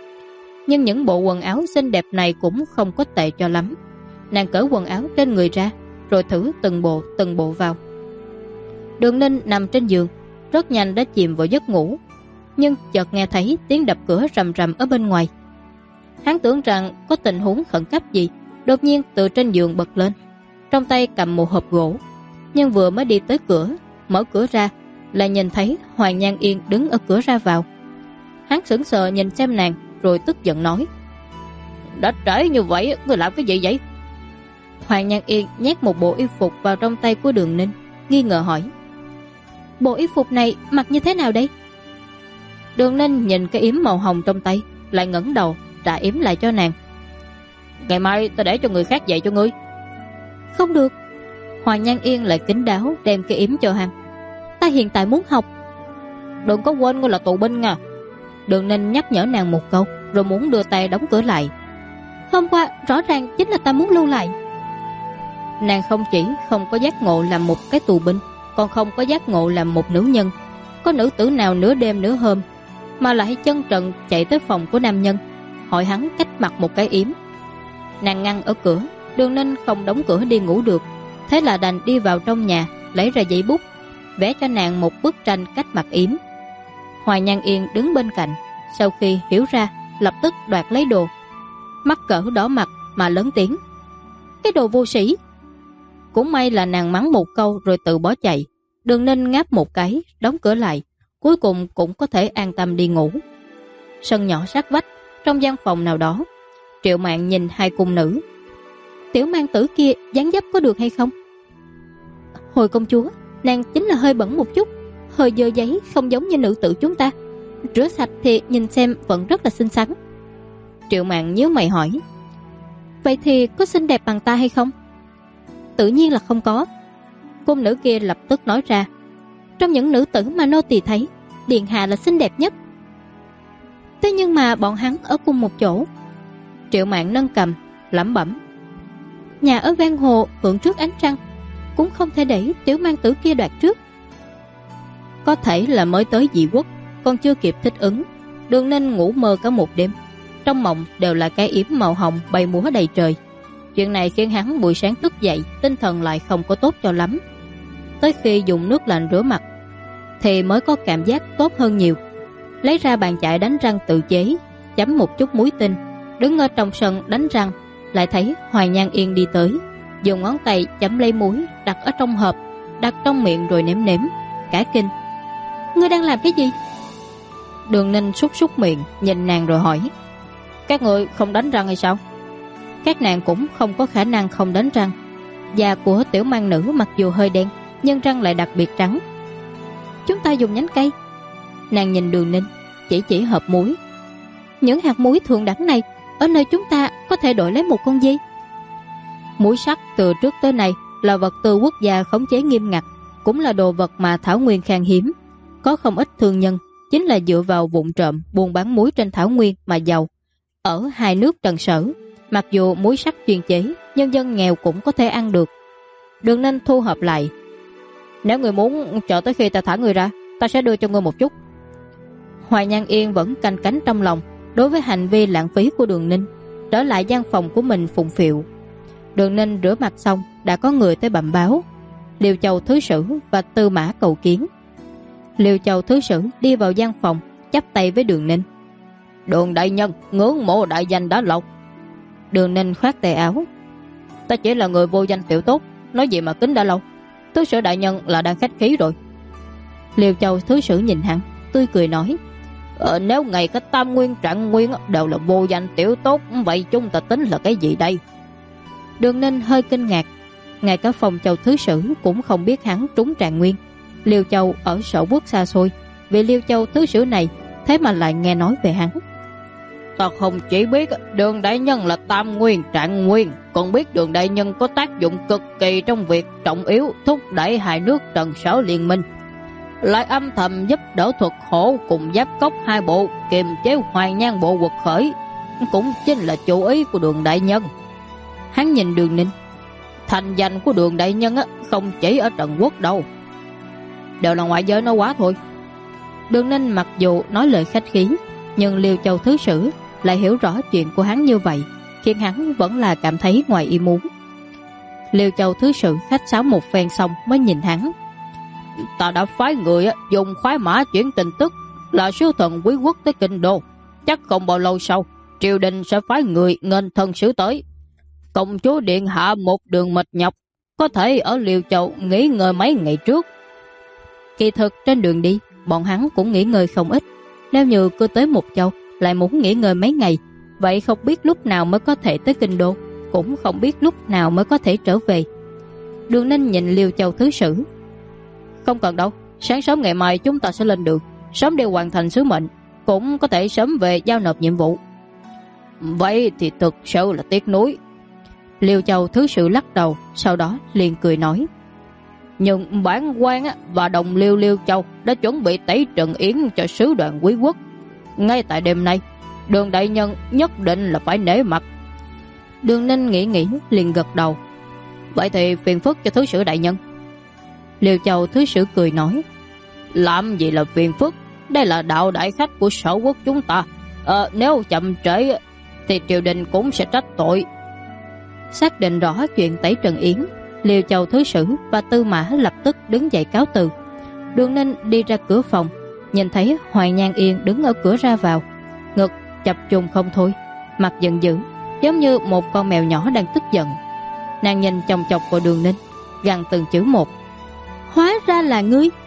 Nhưng những bộ quần áo xinh đẹp này cũng không có tệ cho lắm. Nàng cởi quần áo trên người ra, rồi thử từng bộ vào. Đường Ninh nằm trên giường, rất nhanh đã chìm vào giấc ngủ, nhưng chợt nghe thấy tiếng đập cửa rầm rầm ở bên ngoài. Hắn tưởng rằng có tình huống khẩn cấp gì, đột nhiên từ trên giường bật lên, trong tay cầm một hộp gỗ. Nhưng vừa mới đi tới cửa, mở cửa ra, lại nhìn thấy Hoài Nhan Yên đứng ở cửa ra vào. Hắn sững sờ nhìn xem nàng, rồi tức giận nói: "Đã trễ như vậy, ngươi làm cái gì vậy?" Hoài Nhan Yên nhét một bộ y phục vào trong tay của Đường Ninh, nghi ngờ hỏi: "Bộ y phục này mặc như thế nào đây?" Đường Ninh nhìn cái yếm màu hồng trong tay, lại ngẩng đầu trả yếm lại cho nàng. "Ngày mai ta để cho người khác dạy cho ngươi." "Không được." Hoài Nhan Yên lại kín đáo đem cái yếm cho hắn. "Ta hiện tại muốn học." "Đừng có quên ngươi là tù binh nha." Đường Ninh nhắc nhở nàng một câu, rồi muốn đưa tay đóng cửa lại. "Hôm qua rõ ràng chính là ta muốn lưu lại." Nàng không chỉ không có giác ngộ làm một cái tù binh, còn không có giác ngộ làm một nữ nhân. Có nữ tử nào nửa đêm nửa hôm mà lại chân trần chạy tới phòng của nam nhân, hỏi hắn cách mặc một cái yếm. Nàng ngăn ở cửa, Đường Ninh không đóng cửa đi ngủ được, thế là đành đi vào trong nhà, lấy ra giấy bút, vẽ cho nàng một bức tranh cách mặt yếm. Hoài Nhan Yên đứng bên cạnh, sau khi hiểu ra, lập tức đoạt lấy đồ. Mắc cỡ đỏ mặt mà lớn tiếng: "Cái đồ vô sĩ!" Cũng may là nàng mắng một câu rồi tự bỏ chạy. Đường Ninh ngáp một cái, đóng cửa lại, cuối cùng cũng có thể an tâm đi ngủ. Sân nhỏ sát vách, trong gian phòng nào đó, Triệu Mạn nhìn hai cung nữ. "Tiểu mang tử kia dáng dấp có được hay không?" "Hồi công chúa, nàng chính là hơi bẩn một chút, hơi dơ giấy, không giống như nữ tử chúng ta. Rửa sạch thì nhìn xem vẫn rất là xinh xắn." Triệu Mạn nhíu mày hỏi: "Vậy thì có xinh đẹp bằng ta hay không?" "Tự nhiên là không có." Cung nữ kia lập tức nói ra: "Trong những nữ tử mà nô tỳ thấy, điện hạ là xinh đẹp nhất." "Thế nhưng mà bọn hắn ở cùng một chỗ." Triệu Mạn nâng cầm, lẩm bẩm: "Nhà ở ven hồ hưởng trước ánh trăng, cũng không thể để tiểu mang tử kia đoạt trước." Có thể là mới tới dị quốc, còn chưa kịp thích ứng, Đường Ninh ngủ mơ cả một đêm. Trong mộng đều là cái yếm màu hồng bay múa đầy trời. Chuyện này khiến hắn buổi sáng thức dậy, tinh thần lại không có tốt cho lắm. Tới khi dùng nước lạnh rửa mặt thì mới có cảm giác tốt hơn nhiều. Lấy ra bàn chải đánh răng tự chế, chấm một chút muối tinh, đứng ở trong sân đánh răng, lại thấy Hoài Nhan Yên đi tới, dùng ngón tay chấm lấy muối, đặt ở trong hộp, đặt trong miệng rồi nếm nếm, cả kinh: "Ngươi đang làm cái gì?" Đường Ninh súc súc miệng, nhìn nàng rồi hỏi: "Các người không đánh răng hay sao?" Các nàng cũng không có khả năng không đánh răng. Da của tiểu mang nữ mặc dù hơi đen, nhưng răng lại đặc biệt trắng. "Chúng ta dùng nhánh cây." Nàng nhìn Đường Ninh, chỉ hộp muối: "Những hạt muối thượng đẳng này, ở nơi chúng ta có thể đổi lấy một con dê." Muối sắt từ trước tới nay là vật tư quốc gia khống chế nghiêm ngặt, cũng là đồ vật mà thảo nguyên khan hiếm. Có không ít thương nhân chính là dựa vào vụn trộm buôn bán muối trên thảo nguyên mà giàu. Ở hai nước Trần Sở, mặc dù muối sắt chuyên chế, nhân dân nghèo cũng có thể ăn được. Đường Ninh thu họp lại: "Nếu người muốn chờ tới khi ta thả người ra, ta sẽ đưa cho người một chút." Hoài Nhan Yên vẫn canh cánh trong lòng đối với hành vi lãng phí của Đường Ninh, trở lại gian phòng của mình phụng phịu. Đường Ninh rửa mặt xong, đã có người tới bẩm báo: Liêu Châu Thứ Sử và Tư Mã cầu kiến. Liêu Châu Thứ Sử đi vào gian phòng, chắp tay với Đường Ninh: "Đường đại nhân, ngưỡng mộ đại danh đã lâu." Đường Ninh khoát tay áo: "Ta chỉ là người vô danh tiểu tốt, nói gì mà kính đã lâu. Thứ Sử đại nhân là đang khách khí rồi." Liêu Châu Thứ Sử nhìn hắn, tươi cười nói: Nếu ngày cái Tam Nguyên Trạng Nguyên đều là vô danh tiểu tốt, vậy chúng ta tính là cái gì đây?" Đường Ninh hơi kinh ngạc, ngay cả Phong Châu Thứ Sử cũng không biết hắn trúng Trạng Nguyên. Liêu Châu ở Sở Quốc xa xôi, vì Liêu Châu Thứ Sử này thế mà lại nghe nói về hắn. "Ta không chỉ biết Đường đại nhân là Tam Nguyên Trạng Nguyên, còn biết Đường đại nhân có tác dụng cực kỳ trong việc trọng yếu thúc đẩy hai nước Trần Sở liên minh, lại âm thầm giúp đỡ Thuật Hổ cùng Giáp Cốc hai bộ kiềm chế Hoài Nhan bộ quật khởi, cũng chính là chủ ý của Đường đại nhân." Hắn nhìn Đường Ninh: "Thành danh của Đường đại nhân không chỉ ở Trần Quốc đâu, đều là ngoại giới nói quá thôi." Đường Ninh mặc dù nói lời khách khí, nhưng Liêu Châu Thứ Sử lại hiểu rõ chuyện của hắn như vậy, khiến hắn vẫn là cảm thấy ngoài ý muốn. Liêu Châu Thứ Sử khách sáo một phen xong mới nhìn hắn: "Ta đã phái người dùng khoái mã chuyển tin tức là sứ thần quý quốc tới kinh đô, chắc không bao lâu sau triều đình sẽ phái người nghênh thân sứ tới. Công chúa điện hạ một đường mệt nhọc, có thể ở Liêu Châu nghỉ ngơi mấy ngày trước." Kỳ thực trên đường đi, bọn hắn cũng nghỉ ngơi không ít. Nếu như cứ tới một châu lại muốn nghỉ ngơi mấy ngày, vậy không biết lúc nào mới có thể tới kinh đô, cũng không biết lúc nào mới có thể trở về. Đường Ninh nhìn Liêu Châu Thứ Sử: "Không cần đâu, sáng sớm ngày mai chúng ta sẽ lên đường, sớm đi hoàn thành sứ mệnh, cũng có thể sớm về giao nộp nhiệm vụ." "Vậy thì thực sự là tiếc nuối." Liêu Châu Thứ Sử lắc đầu, sau đó liền cười nói: "Nhưng bản quan và đồng liêu Liêu Châu đã chuẩn bị tẩy trần yến cho sứ đoàn quý quốc. Ngay tại đêm nay, Đường đại nhân nhất định là phải nể mặt." Đường Ninh nghĩ liền gật đầu: "Vậy thì phiền phức cho Thứ Sử đại nhân." Liêu Châu Thứ Sử cười nói: "Làm gì là phiền phức, đây là đạo đại khách của Sở Quốc chúng ta. Nếu chậm trễ thì triều đình cũng sẽ trách tội." Xác định rõ chuyện tẩy trần yến, Liêu Châu Thứ Sử và Tư Mã lập tức đứng dậy cáo từ. Đường Ninh đi ra cửa phòng, nhìn thấy Hoàng Nhan Yên đứng ở cửa ra vào, ngực chập trùng không thôi, mặt giận dữ, giống như một con mèo nhỏ đang tức giận. Nàng nhìn chòng chọc vào Đường Ninh, gằn từng chữ một: "Hóa ra là ngươi!"